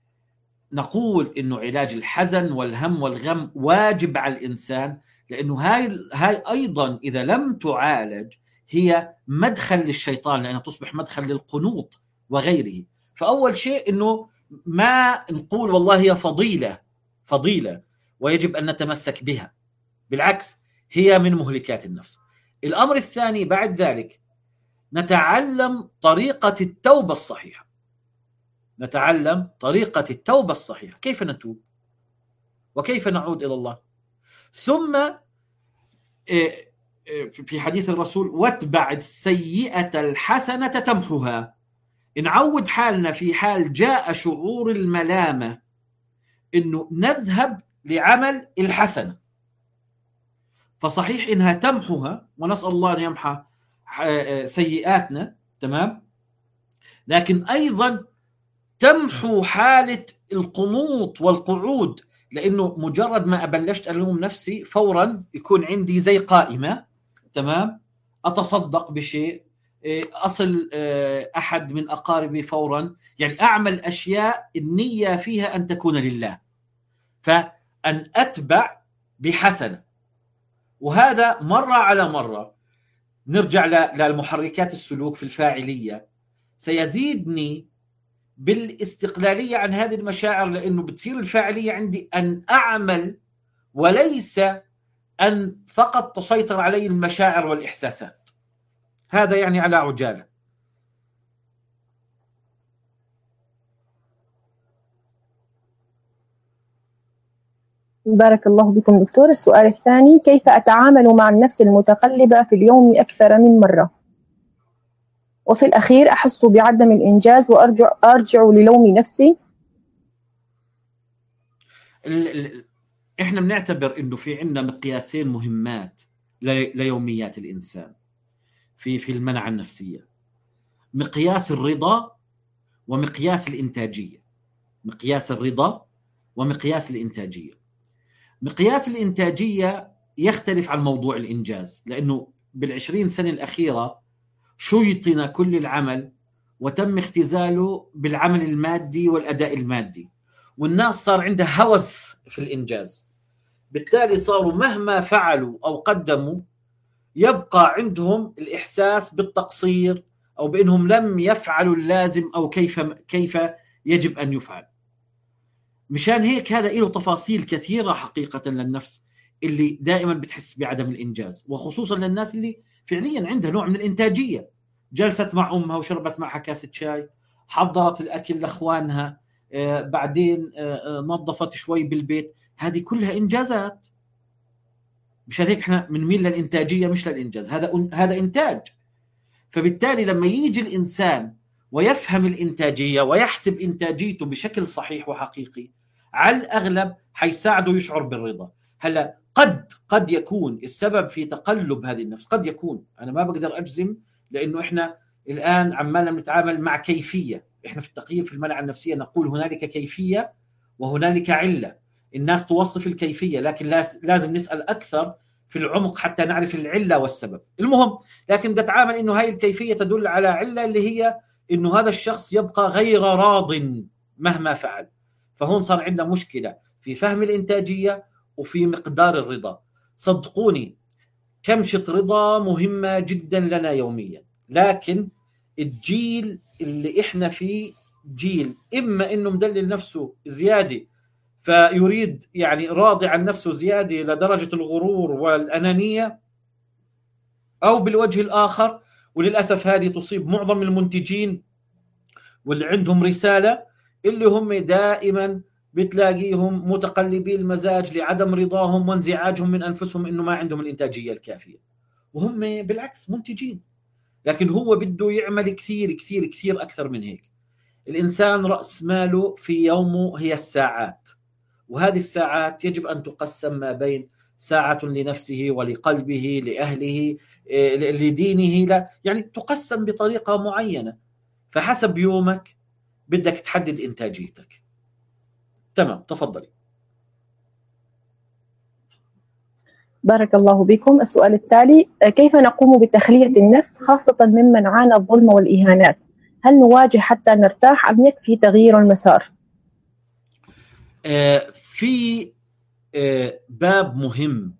نقول إنه علاج الحزن والهم والغم واجب على الإنسان، لأنه هاي هاي أيضا إذا لم تعالج هي مدخل للشيطان، لأنها تصبح مدخل للقنوط وغيره. فأول شيء إنه ما نقول والله هي فضيلة فضيلة ويجب أن نتمسك بها، بالعكس هي من مهلكات النفس. الأمر الثاني بعد ذلك نتعلم طريقة التوبة الصحيحة. نتعلم طريقة التوبة الصحيحة، كيف نتوب وكيف نعود إلى الله. ثم في حديث الرسول واتبع السيئة الحسنة تمحها. نعود حالنا في حال جاء شعور الملامة إنه نذهب لعمل الحسنة، فصحيح إنها تمحها ونسأل الله أن يمحى سيئاتنا، تمام، لكن أيضا تمحو حالة القنوط والقعود، لأنه مجرد ما أبلشت ألوم نفسي فورا يكون عندي زي قائمة، تمام، أتصدق بشيء، أصل أحد من أقاربي فورا، يعني أعمل أشياء النية فيها أن تكون لله، فأن أتبع بحسنة. وهذا مرة على مرة نرجع للمحركات السلوك في الفاعلية سيزيدني بالاستقلالية عن هذه المشاعر، لأنه بتصير الفاعلية عندي أن أعمل وليس أن فقط تسيطر علي المشاعر والإحساسات. هذا يعني على عجالة. بارك الله بكم دكتور. السؤال الثاني: كيف أتعامل مع النفس المتقلبة في اليوم أكثر من مرة، وفي الأخير أحس بعدم الإنجاز وأرجع أرجع للوم نفسي؟ ال ال إحنا بنعتبر إنه في عندنا مقياسين مهمات ليوميات الإنسان في في المنع النفسية: مقياس الرضا ومقياس الإنتاجية. مقياس الرضا ومقياس الإنتاجية. مقياس الإنتاجية يختلف عن موضوع الإنجاز، لأنه بالعشرين سنة الأخيرة شيطن كل العمل وتم اختزاله بالعمل المادي والأداء المادي، والناس صار عندها هوس في الإنجاز، بالتالي صاروا مهما فعلوا أو قدموا يبقى عندهم الإحساس بالتقصير أو بأنهم لم يفعلوا اللازم أو كيف كيف يجب أن يفعل. مشان هيك هذا له تفاصيل كثيرة حقيقة للنفس اللي دائما بتحس بعدم الإنجاز، وخصوصا للناس اللي فعليا عندها نوع من الإنتاجية، جلست مع أمها وشربت معها كاسة شاي، حضرت الأكل لأخوانها، آه بعدين آه نظفت شوي بالبيت، هذه كلها إنجازات. مشان هيك احنا بنميل للإنتاجية مش للإنجاز، هذا هذا إنتاج. فبالتالي لما يجي الإنسان ويفهم الإنتاجية ويحسب إنتاجيته بشكل صحيح وحقيقي، على الأغلب حيساعده يشعر بالرضا. هلا قد قد يكون السبب في تقلب هذه النفس، قد يكون، أنا ما بقدر أجزم، لأنه إحنا الآن عمالنا نتعامل مع كيفية. إحنا في التقييم في المنع النفسية نقول هنالك كيفية وهنالك علة. الناس توصف الكيفية، لكن لازم نسأل أكثر في العمق حتى نعرف العلة والسبب. المهم، لكن بتعامل إنه هاي الكيفية تدل على علة اللي هي إنه هذا الشخص يبقى غير راض مهما فعل. فهون صار عندنا مشكلة في فهم الإنتاجية وفي مقدار الرضا. صدقوني كمشة رضا مهمة جدا لنا يوميا، لكن الجيل اللي إحنا فيه جيل إما إنه مدلل نفسه زيادة فيريد يعني راضي عن نفسه زيادة لدرجة الغرور والأنانية، أو بالوجه الآخر، وللأسف هذه تصيب معظم المنتجين واللي عندهم رسالة، اللي هم دائما بتلاقيهم متقلبي المزاج لعدم رضاهم وانزعاجهم من أنفسهم إنه ما عندهم الإنتاجية الكافية، وهم بالعكس منتجين، لكن هو بده يعمل كثير كثير كثير أكثر من هيك. الإنسان رأس ماله في يومه هي الساعات، وهذه الساعات يجب أن تقسم ما بين ساعة لنفسه ولقلبه لأهله لدينه، لا يعني تقسم بطريقة معينة، فحسب يومك بدك تحدد إنتاجيتك. تمام، تفضلي. بارك الله بكم. السؤال التالي: كيف نقوم بتخلية النفس خاصة ممن عانى الظلم والإهانات؟ هل نواجه حتى نرتاح أم يكفي تغيير المسار؟ آه في آه باب مهم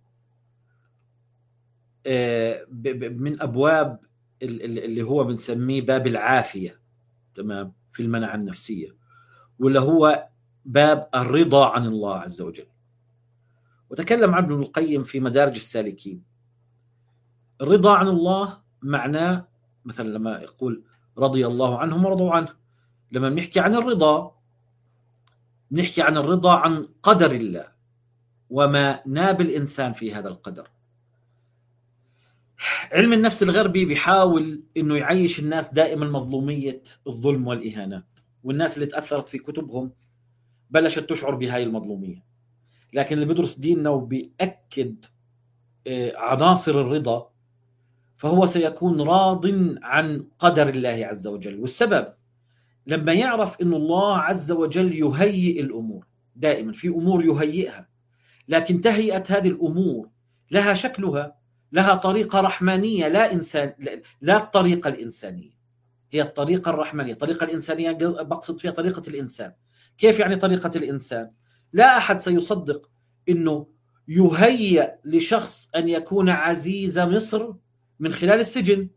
آه من أبواب اللي هو بنسميه باب العافية، تمام، في المنع النفسية، واللي هو باب الرضا عن الله عز وجل. وتكلم عنه ابن القيم في مدارج السالكين. الرضا عن الله معناه مثلا لما يقول رضي الله عنهم ورضوا عنه، لما بنحكي عن الرضا بنحكي عن الرضا عن قدر الله وما ناب الإنسان في هذا القدر. علم النفس الغربي بيحاول انه يعيش الناس دائما مظلومية الظلم والإهانات، والناس اللي تأثرت في كتبهم بلشت تشعر بهاي المظلومية. لكن اللي بيدرس ديننا وبيأكد عناصر الرضا فهو سيكون راض عن قدر الله عز وجل. والسبب لما يعرف إن الله عز وجل يهيئ الأمور، دائما في أمور يهيئها، لكن تهيئة هذه الأمور لها شكلها، لها طريقة رحمانية، لا إنسان لا الطريقة الإنسانية، هي الطريقة الرحمانية. الطريقة الإنسانية بقصد فيها طريقة الإنسان. كيف يعني طريقة الإنسان؟ لا أحد سيصدق إنه يهيئ لشخص أن يكون عزيز مصر من خلال السجن.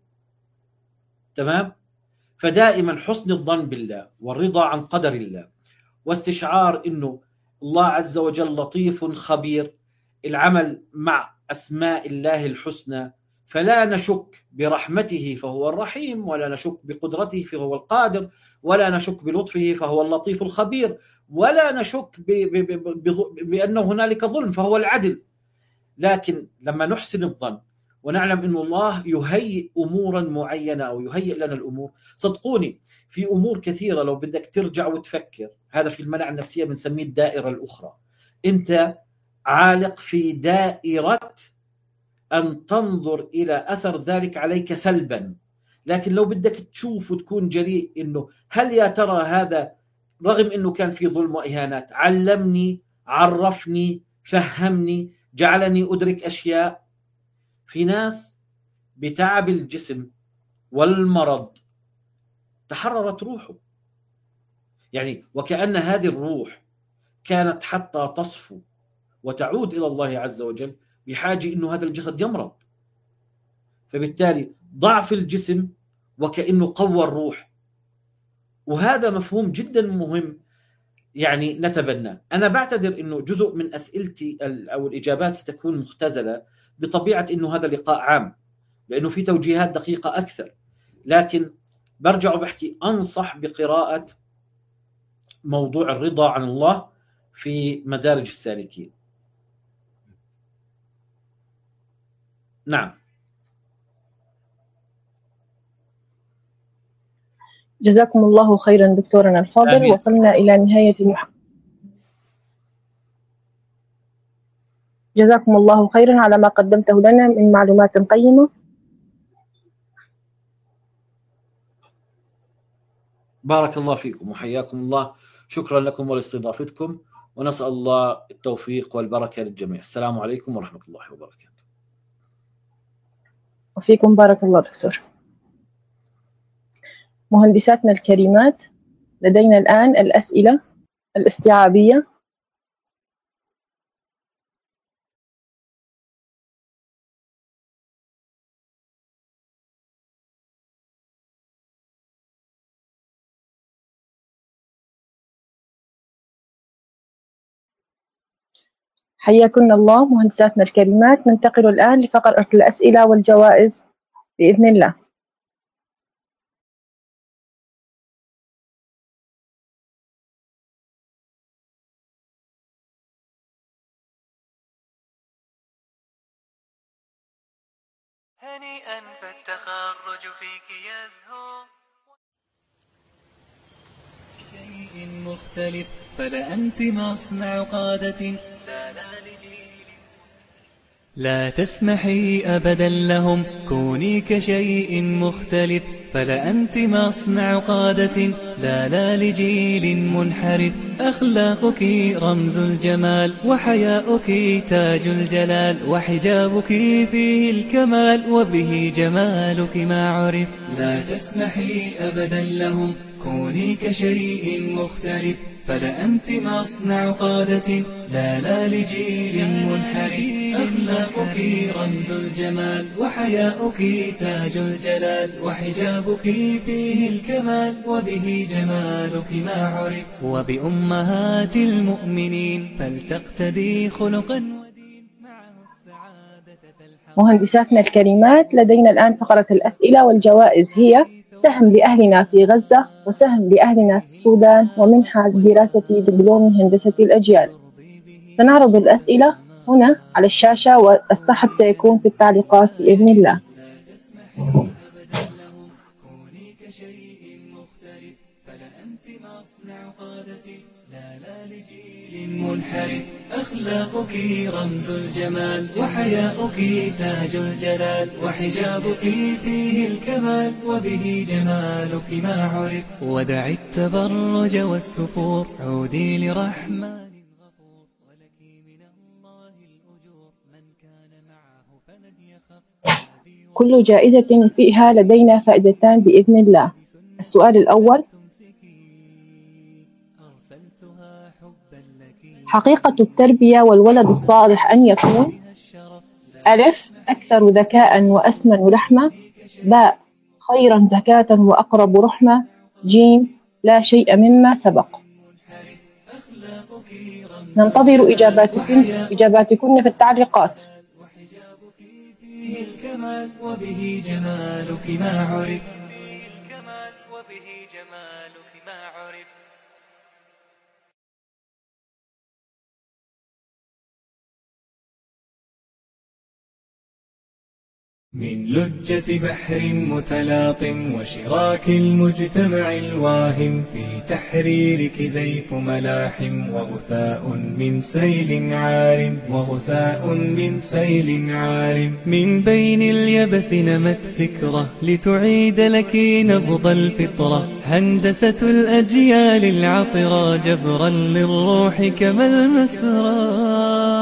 تمام؟ فدائما حسن الظن بالله والرضا عن قدر الله واستشعار إنه الله عز وجل لطيف خبير، العمل مع أسماء الله الحسنى، فلا نشك برحمته فهو الرحيم، ولا نشك بقدرته فهو القادر، ولا نشك بلطفه فهو اللطيف الخبير، ولا نشك بأنه هنالك ظلم فهو العدل. لكن لما نحسن الظن ونعلم أن الله يهيئ أمورا معينة أو يهيئ لنا الأمور، صدقوني في أمور كثيرة لو بدك ترجع وتفكر، هذا في المناعة النفسية بنسميه الدائرة الأخرى. أنت عالق في دائرة أن تنظر إلى أثر ذلك عليك سلبا، لكن لو بدك تشوف وتكون جريء إنه هل يا ترى هذا رغم إنه كان في ظلم وإهانات علمني، عرفني، فهمني، جعلني أدرك أشياء. في ناس بتعب الجسم والمرض تحررت روحه، يعني وكأن هذه الروح كانت حتى تصفو وتعود إلى الله عز وجل بحاجة إنه هذا الجسد يمرض. فبالتالي ضعف الجسم وكأنه قوى الروح، وهذا مفهوم جدا مهم يعني نتبناه. أنا بعتذر إنه جزء من أسئلتي أو الإجابات ستكون مختزلة بطبيعة إنه هذا لقاء عام، لأنه في توجيهات دقيقة أكثر، لكن برجع وبحكي أنصح بقراءة موضوع الرضا عن الله في مدارج السالكين. نعم. جزاكم الله خيرا دكتورنا الفاضل. آمين. وصلنا إلى نهاية المح... جزاكم الله خيرا على ما قدمته لنا من معلومات قيمة. بارك الله فيكم وحياكم الله، شكرا لكم ولاستضافتكم، ونسأل الله التوفيق والبركة للجميع. السلام عليكم ورحمة الله وبركاته. وفيكم بارك الله دكتور. مهندساتنا الكريمات، لدينا الآن الأسئلة الاستيعابية. حياكن الله مهندساتنا الكريمات. ننتقل الآن لفقرة الأسئلة والجوائز بإذن الله. هنيئا فالتخرج فيك يزهو شيء مختلف، فلا أنت مصنع قادة لا لا لجيل، لا تسمحي أبدا لهم كوني كشيء مختلف، فلا أنت مصنع قادة لا لا لجيل منحرف. أخلاقك رمز الجمال، وحياؤك تاج الجلال، وحجابك فيه الكمال، وبه جمالك ما عرف. لا تسمحي أبدا لهم كوني كشيء مختلف، فلا أنت مصنع قادة لا لا لجيل منحرف. أخلاقك رمز الجمال، وحياؤك تاج الجلال، وحجابك فيه الكمال، وبه جمالك ما عرف. وبأمهات المؤمنين فلتقتدي خلقا ودين، معه السعادة تلحق. مهندساتنا الكريمات، لدينا الآن فقرة الأسئلة والجوائز، هي سهم لأهلنا في غزة، وسهم لأهلنا في السودان، ومنحة دراسة دبلوم هندسة الأجيال. سنعرض الأسئلة هنا على الشاشة، والصحب سيكون في التعليقات بإذن الله. أبدا لهم كوني كشيء مختلف فلا أنت مصنع قادة لا لا لجيل منحرف أخلاقك رمز الجمال وحياؤك تاج الجلال وحجابك فيه الكمال وبه جمالك ما عرف ودع التبرج والسفور عودي لرحمن غفور ولك من الله الأجور من كان معه فلن يخف كل جائزة فيها لدينا فائزتان بإذن الله. السؤال الأول: حقيقة التربية والولد الصالح أن يكون: ألف أكثر ذكاء وأسمن لحمة، باء خيرا زكاة وأقرب رحمة، جيم لا شيء مما سبق. ننتظر إجاباتكن إجاباتكن في التعليقات. فيه الكمال وبه جمالك ما عرف الكمال وبه جمالك ما عرف من لجة بحر متلاطم وشراك المجتمع الواهم في تحريرك زيف ملاحم وغثاء من سيل عار وغثاء من سيل عار من بين اليبس نمت فكرة لتعيد لك نبض الفطرة هندسة الأجيال العطرة جبرا للروح كما المسرى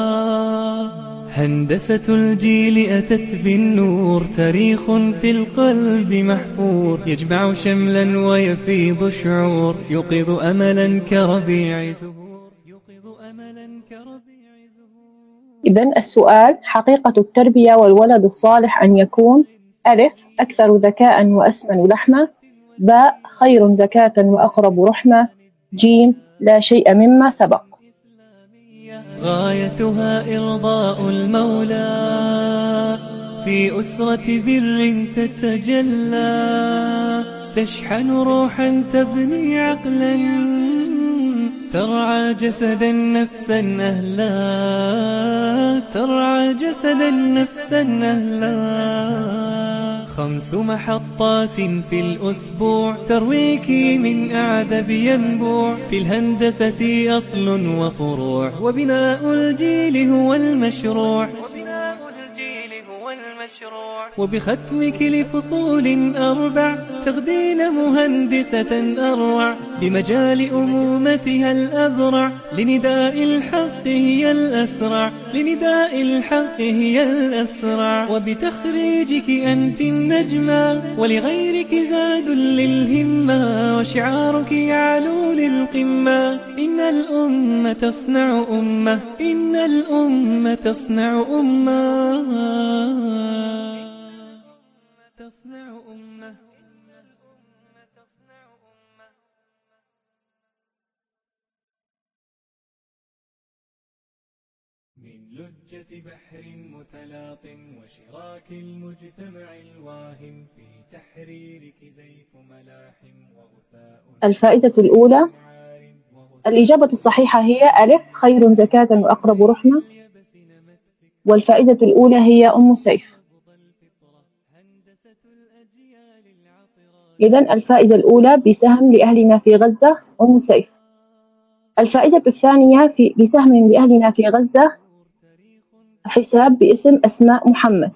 هندسة الجيل أتت بالنور تاريخ في القلب محفور يجمع شملا ويفيض شعور يوقظ أملا كربيع زهور يوقظ أملا كربيع زهور. إذن السؤال: حقيقة التربية والولد الصالح أن يكون: ألف أكثر ذكاء وأسمن لحمة، باء خير زكاة وأقرب رحمة، جيم لا شيء مما سبق. غايتها إرضاء المولى في أسرة بر تتجلى تشحن روحا تبني عقلا ترعى جسدا نفسا أهلا ترعى جسدا نفسا أهلا خمس محطات في الأسبوع ترويك من أعذب ينبوع في الهندسة أصل وفروع وبناء الجيل هو المشروع وبختمك لفصول أربع تغدين مهندسة أروع بمجال أمومتها الأبرع لنداء الحق هي الأسرع لنداء الحق هي الأسرع وبتخريجك أنت النجمة ولغيرك زاد للهمة وشعارك يعلو للقمة إن الأمة تصنع أمة إن الأمة تصنع أمة تصنع أمة من لجة بحر متلاطم وشراك المجتمع الواهم في تحريرك زيف ملاحم وغثاء. الفائزة الأولى: الإجابة الصحيحة هي ألف خير زكاة وأقرب رحمة، والفائزة الأولى هي أم سيف. إذن الفائزة الأولى بسهم لأهلنا في غزة أم سيف. الفائزة الثانية في بسهم لأهلنا في غزة حساب باسم أسماء محمد.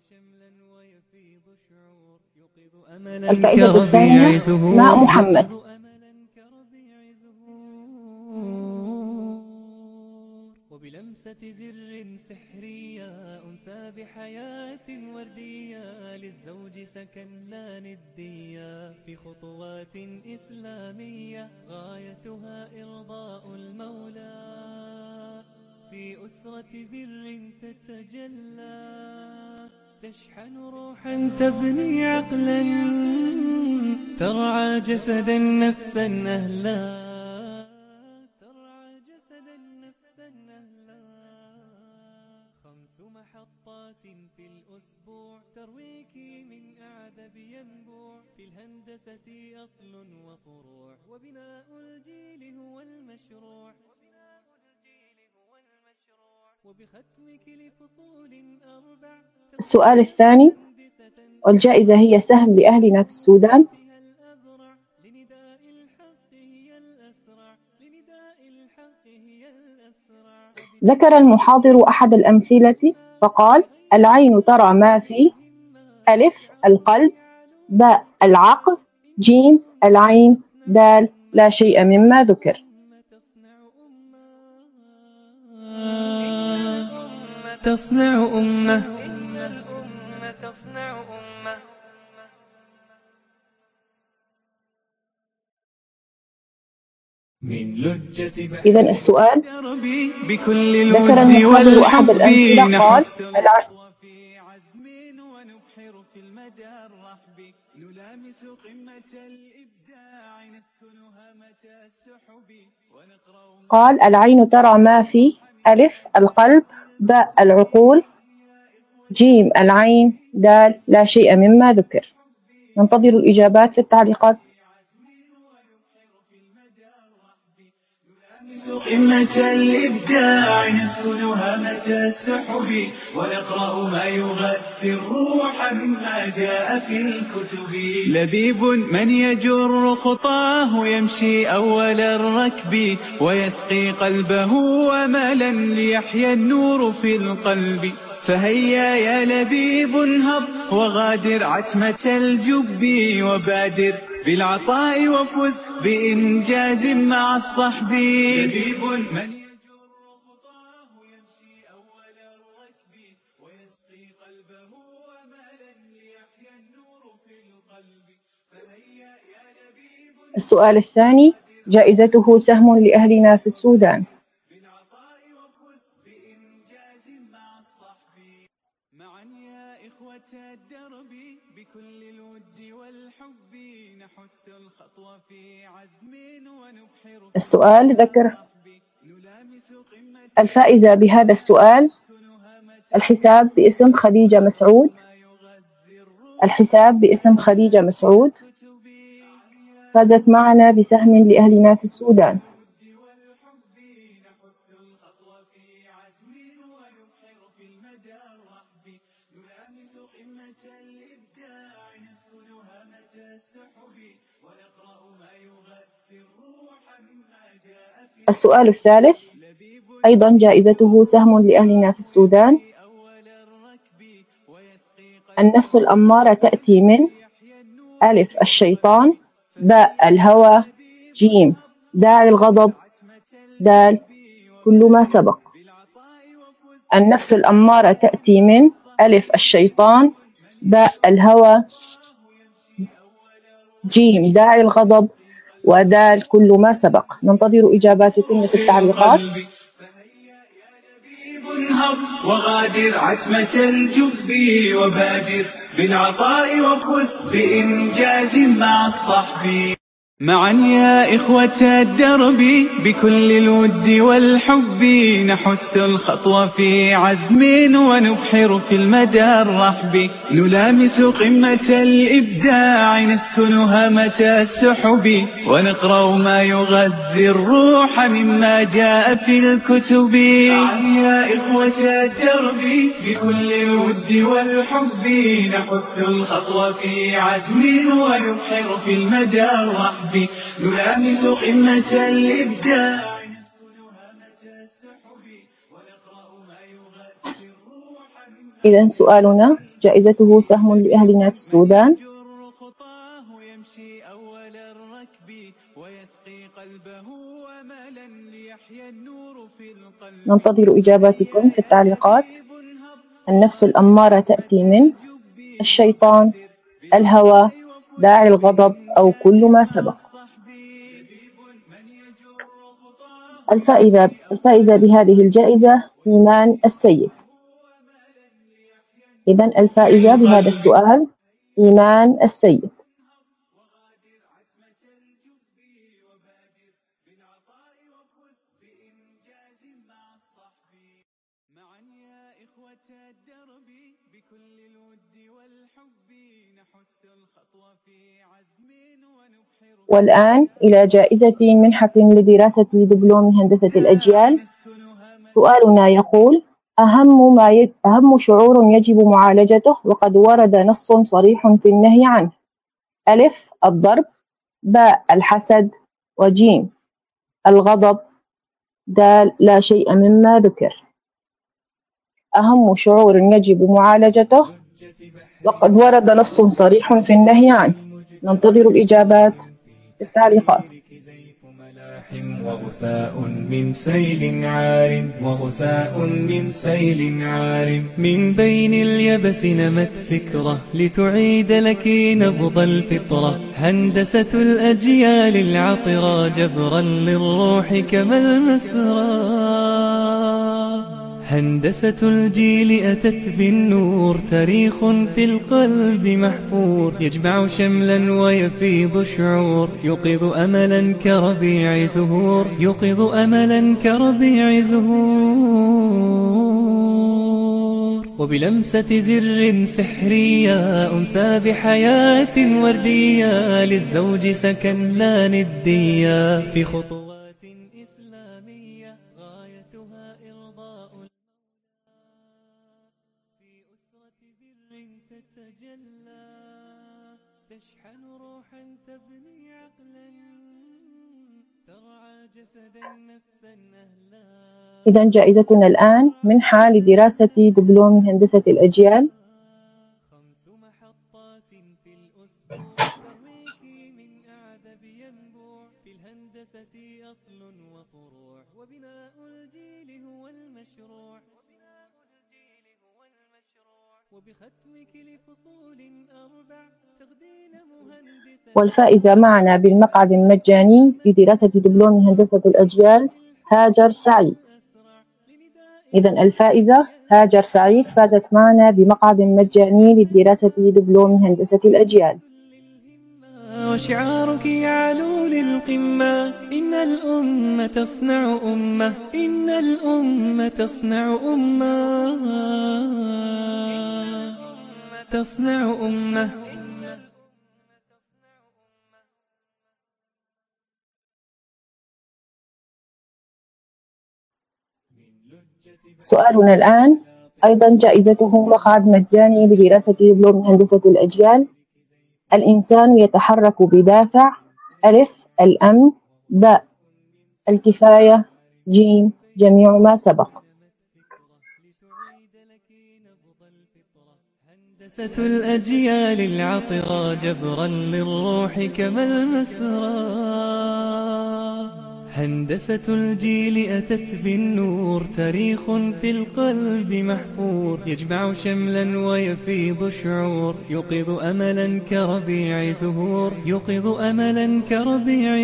الفائزة الثانية أسماء محمد. وبلمسة زر سحرية أنثى بحياة وردية للزوج سكن لا ندية في خطوات إسلامية غايتها إرضاء المولى في أسرة بر تتجلى تشحن روحا تبني عقلا ترعى جسدا نفسا أهلا محطات في الأسبوع ترويك من أعذب ينبوع في الهندسة أصل وفروع وبناء الجيل هو المشروع وبختمك لفصول أربع. السؤال الثاني: والجائزة هي سهم لأهلنا في السودان. ذكر المحاضر أحد الأمثلة فقال: العين ترى ما في ألف القلب، باء العقل، جيم العين، دال لا شيء مما ذكر. تصنع أمة. إذا السؤال: بكل ذكر الود المحاضر أحد والحب الأمثلة قال: نحث العين في عزم ونبحر في المدى الرحب نلامس قمة الإبداع نسكنها متى السحب ونقرأ. قال: العين ترى ما في ألف القلب، باء العقول، جيم العين، دال لا شيء مما ذكر. ننتظر الإجابات في التعليقات. قمة الإبداع نسكنها متى السحب ونقرأ ما يغذي الروح مما جاء في الكتب. لبيب من يجر خطاه يمشي أول الركب ويسقي قلبه أملا ليحيا النور في القلب. فهيا يا لبيب انهض وغادر عتمة الجب وبادر بالعطاء وفز بإنجاز مع الصحب. لبيب من يجر خطاه يمشي أول الركب ويسقي قلبه أملا ليحيا النور في القلب. فهيا يا لبيب. السؤال الثاني: جائزته سهم لأهلنا في السودان. بالعطاء وفز بإنجاز مع الصحب. معا يا إخوة الدرب بكل الود والحب نحث الخطوة في عزم ونبحر. السؤال ذكر نلامس قمة الفائزة بهذا السؤال الحساب باسم خديجة مسعود. الحساب باسم خديجة مسعود فازت معنا بسهم لأهلنا في السودان. السؤال الثالث أيضا جائزته سهم لأهلنا في السودان. النفس الأمارة تأتي من ألف الشيطان، باء الهوى، جيم داعي الغضب، دال كل ما سبق. النفس الأمارة تأتي من ألف الشيطان، باء الهوى، جيم داعي الغضب، ودال كل ما سبق. ننتظر إجاباتكم في التعليقات. انهض وغادر عتمة الجب وبادر بالعطاء وفز بإنجاز مع الصحب. معا يا إخوة الدرب بكل الود والحب نحث الخطوة في عزم ونبحر في المدى الرحب نلامس قمة الإبداع نسكنها متى السحب ونقرأ ما يغذي الروح مما جاء في الكتب. معا يا إخوة الدرب بكل الود والحب نحث الخطوة في عزم ونبحر في المدى الرحب نلامس قمة الإبداع نسكنها متى السحب ونقرأ ما يغذي الروح. إذا سؤالنا جائزته سهم لأهلنا في السودان. خطاه يمشي أول الركب ويسقي قلبه أملا ليحيا النور في القلب. ننتظر إجاباتكم في التعليقات. النفس الأمارة تأتي من الشيطان، الهوى، داعي الغضب، أو كل ما سبق. الفائزة الفائزة بهذه الجائزة إيمان السيد. إذن الفائزة بهذا السؤال إيمان السيد. والآن إلى جائزة منحة لدراسة دبلوم هندسة الأجيال. سؤالنا يقول: أهم ما ي... أهم شعور يجب معالجته وقد ورد نص صريح في النهي عنه. ألف الضرب، باء الحسد، وجيم الغضب، دال لا شيء مما ذكر. أهم شعور يجب معالجته وقد ورد نص صريح في النهي عنه. ننتظر الإجابات في التعليقات. وغثاء من سيل عار وغثاء من سيل عار من بين اليبس نمت فكرة لتعيد لك نبض الفطرة هندسة الأجيال العطرة جبرا للروح كما المسرى هندسة الجيل أتت بالنور تاريخ في القلب محفور يجمع شملا ويفيض شعور يوقظ أملا كربيع زهور يوقظ أملا كربيع زهور وبلمسة زر سحرية أنثى بحياة وردية للزوج سكن لا ندية في خطوات إسلامية غايتها إرضاء تتجلى تشحن روحا تبني عقلا ترعى جسدا نفسا أهلا. إذا جائزتنا الآن منحة لدراسة دبلوم هندسة الأجيال. خمس محطات في الأسبوع ترويك من أعذب ينبوع في الهندسة أصل وفروع وبناء الجيل هو المشروع وبختمك لفصول أربع تغدين مهندسة. والفائزة معنا بالمقعد المجاني لدراسة دبلوم هندسة الأجيال هاجر سعيد. إذا الفائزة هاجر سعيد فازت معنا بمقعد مجاني لدراسة دبلوم هندسة الأجيال. وشعارك يعلو للقمة إن الأمة تصنع أمة إن الأمة تصنع أمة تصنع أمة. سؤالنا الآن أيضا جائزته مقعد مجاني لدراسة دبلوم هندسة الأجيال. الإنسان يتحرك بدافع. ألف الأمن، باء الكفاية، جيم جميع ما سبق. هندسة الأجيال العطرة جبرا للروح كما المسرى هندسة الجيل أتت بالنور تاريخ في القلب محفور يجمع شملا ويفيض شعور يوقظ أملا كربيع زهور يوقظ أملا كربيع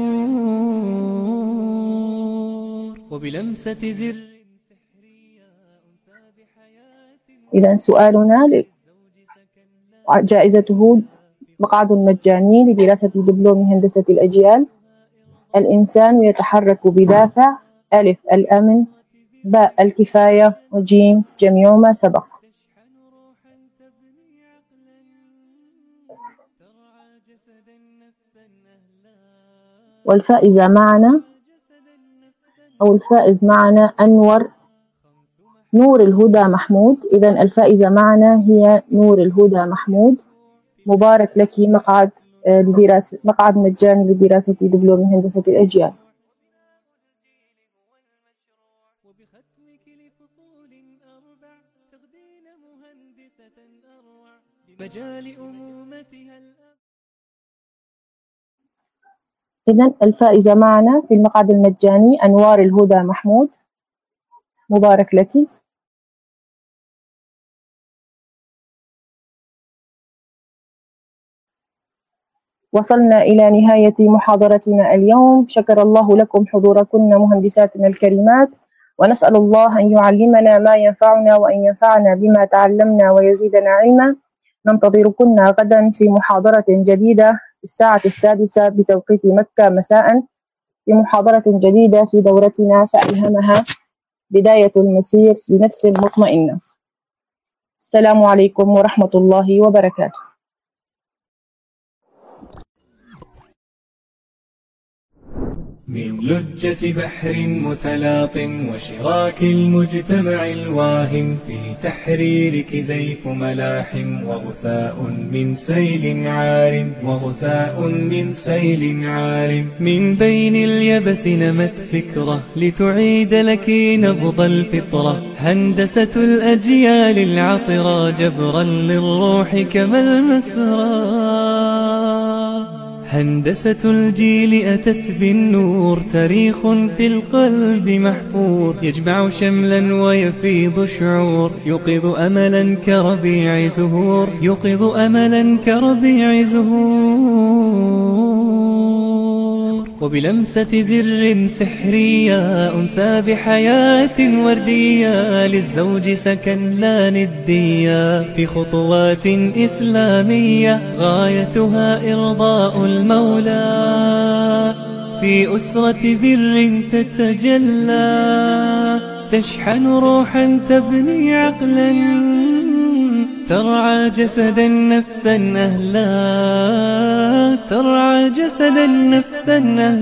زهور وبلمسة زر. إذا سؤالنا جائزته مقعد مجاني لدراسة دبلوم هندسة الأجيال. الإنسان يتحرك بدافع. ألف الأمن، باء الكفاية، وجيم جميع ما سبق. والفائزة معنا أو الفائز معنا أنور نور الهدى محمود. إذا الفائزة معنا هي نور الهدى محمود. مبارك لك مقعد لدراسة مقعد مجاني لدراسة دبلوم هندسة الأجيال. إذن الفائزة معنا في المقعد المجاني أنوار الهدى محمود. مبارك لك. وصلنا إلى نهاية محاضرتنا اليوم. شكر الله لكم حضوركن مهندساتنا الكريمات، ونسأل الله أن يعلمنا ما ينفعنا وأن ينفعنا بما تعلمنا ويزيدنا علما. ننتظركن غدا في محاضرة جديدة الساعة السادسة بتوقيت مكة مساء في محاضرة جديدة في دورتنا فألهمها بداية المسير بنفس مطمئنة. السلام عليكم ورحمة الله وبركاته. من لجة بحر متلاط وشراك المجتمع الواهم، في تحريرك زيف ملاحم وغثاء من سيل عار وغثاء من سيل عار. من بين اليبس نمت فكرة لتعيد لك نبض الفطرة، هندسة الأجيال العطرة جبرا للروح كما المسرى. هندسة الجيل أتت بالنور، تاريخ في القلب محفور، يجمع شملا ويفيض شعور، يوقظ أملا كربيع زهور، يوقظ أملا كربيع زهور. وبلمسة زر سحرية أنثى بحياة وردية، للزوج سكن لا ندية، في خطوات إسلامية غايتها إرضاء المولى، في أسرة بر تتجلى، تشحن روحا تبني عقلا، ترعى جسدا نفسا أهلا، ترعى جسدا نفسا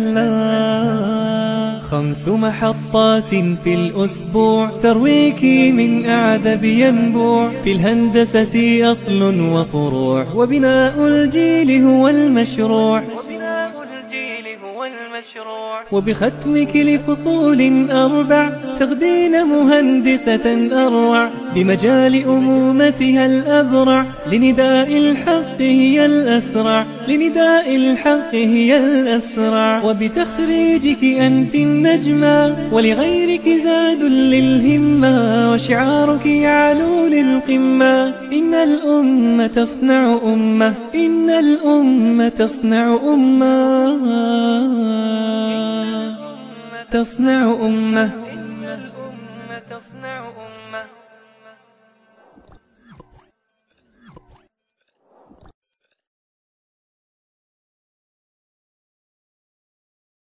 أهلا. خمس محطات في الأسبوع ترويك من أعذب ينبوع، في الهندسة أصل وفروع، وبناء الجيل هو المشروع، وبختمك لفصول أربع تغدين مهندسة أروع، بمجال أمومتها الأبرع، لنداء الحق هي الأسرع، لنداء الحق هي الأسرع. وبتخريجك أنت النجمة، ولغيرك زاد للهمة، وشعارك يعلو للقمة، إن الأمة تصنع أمة، إن الأمة تصنع أمة، تصنع أمة، إن الأمة تصنع أمة.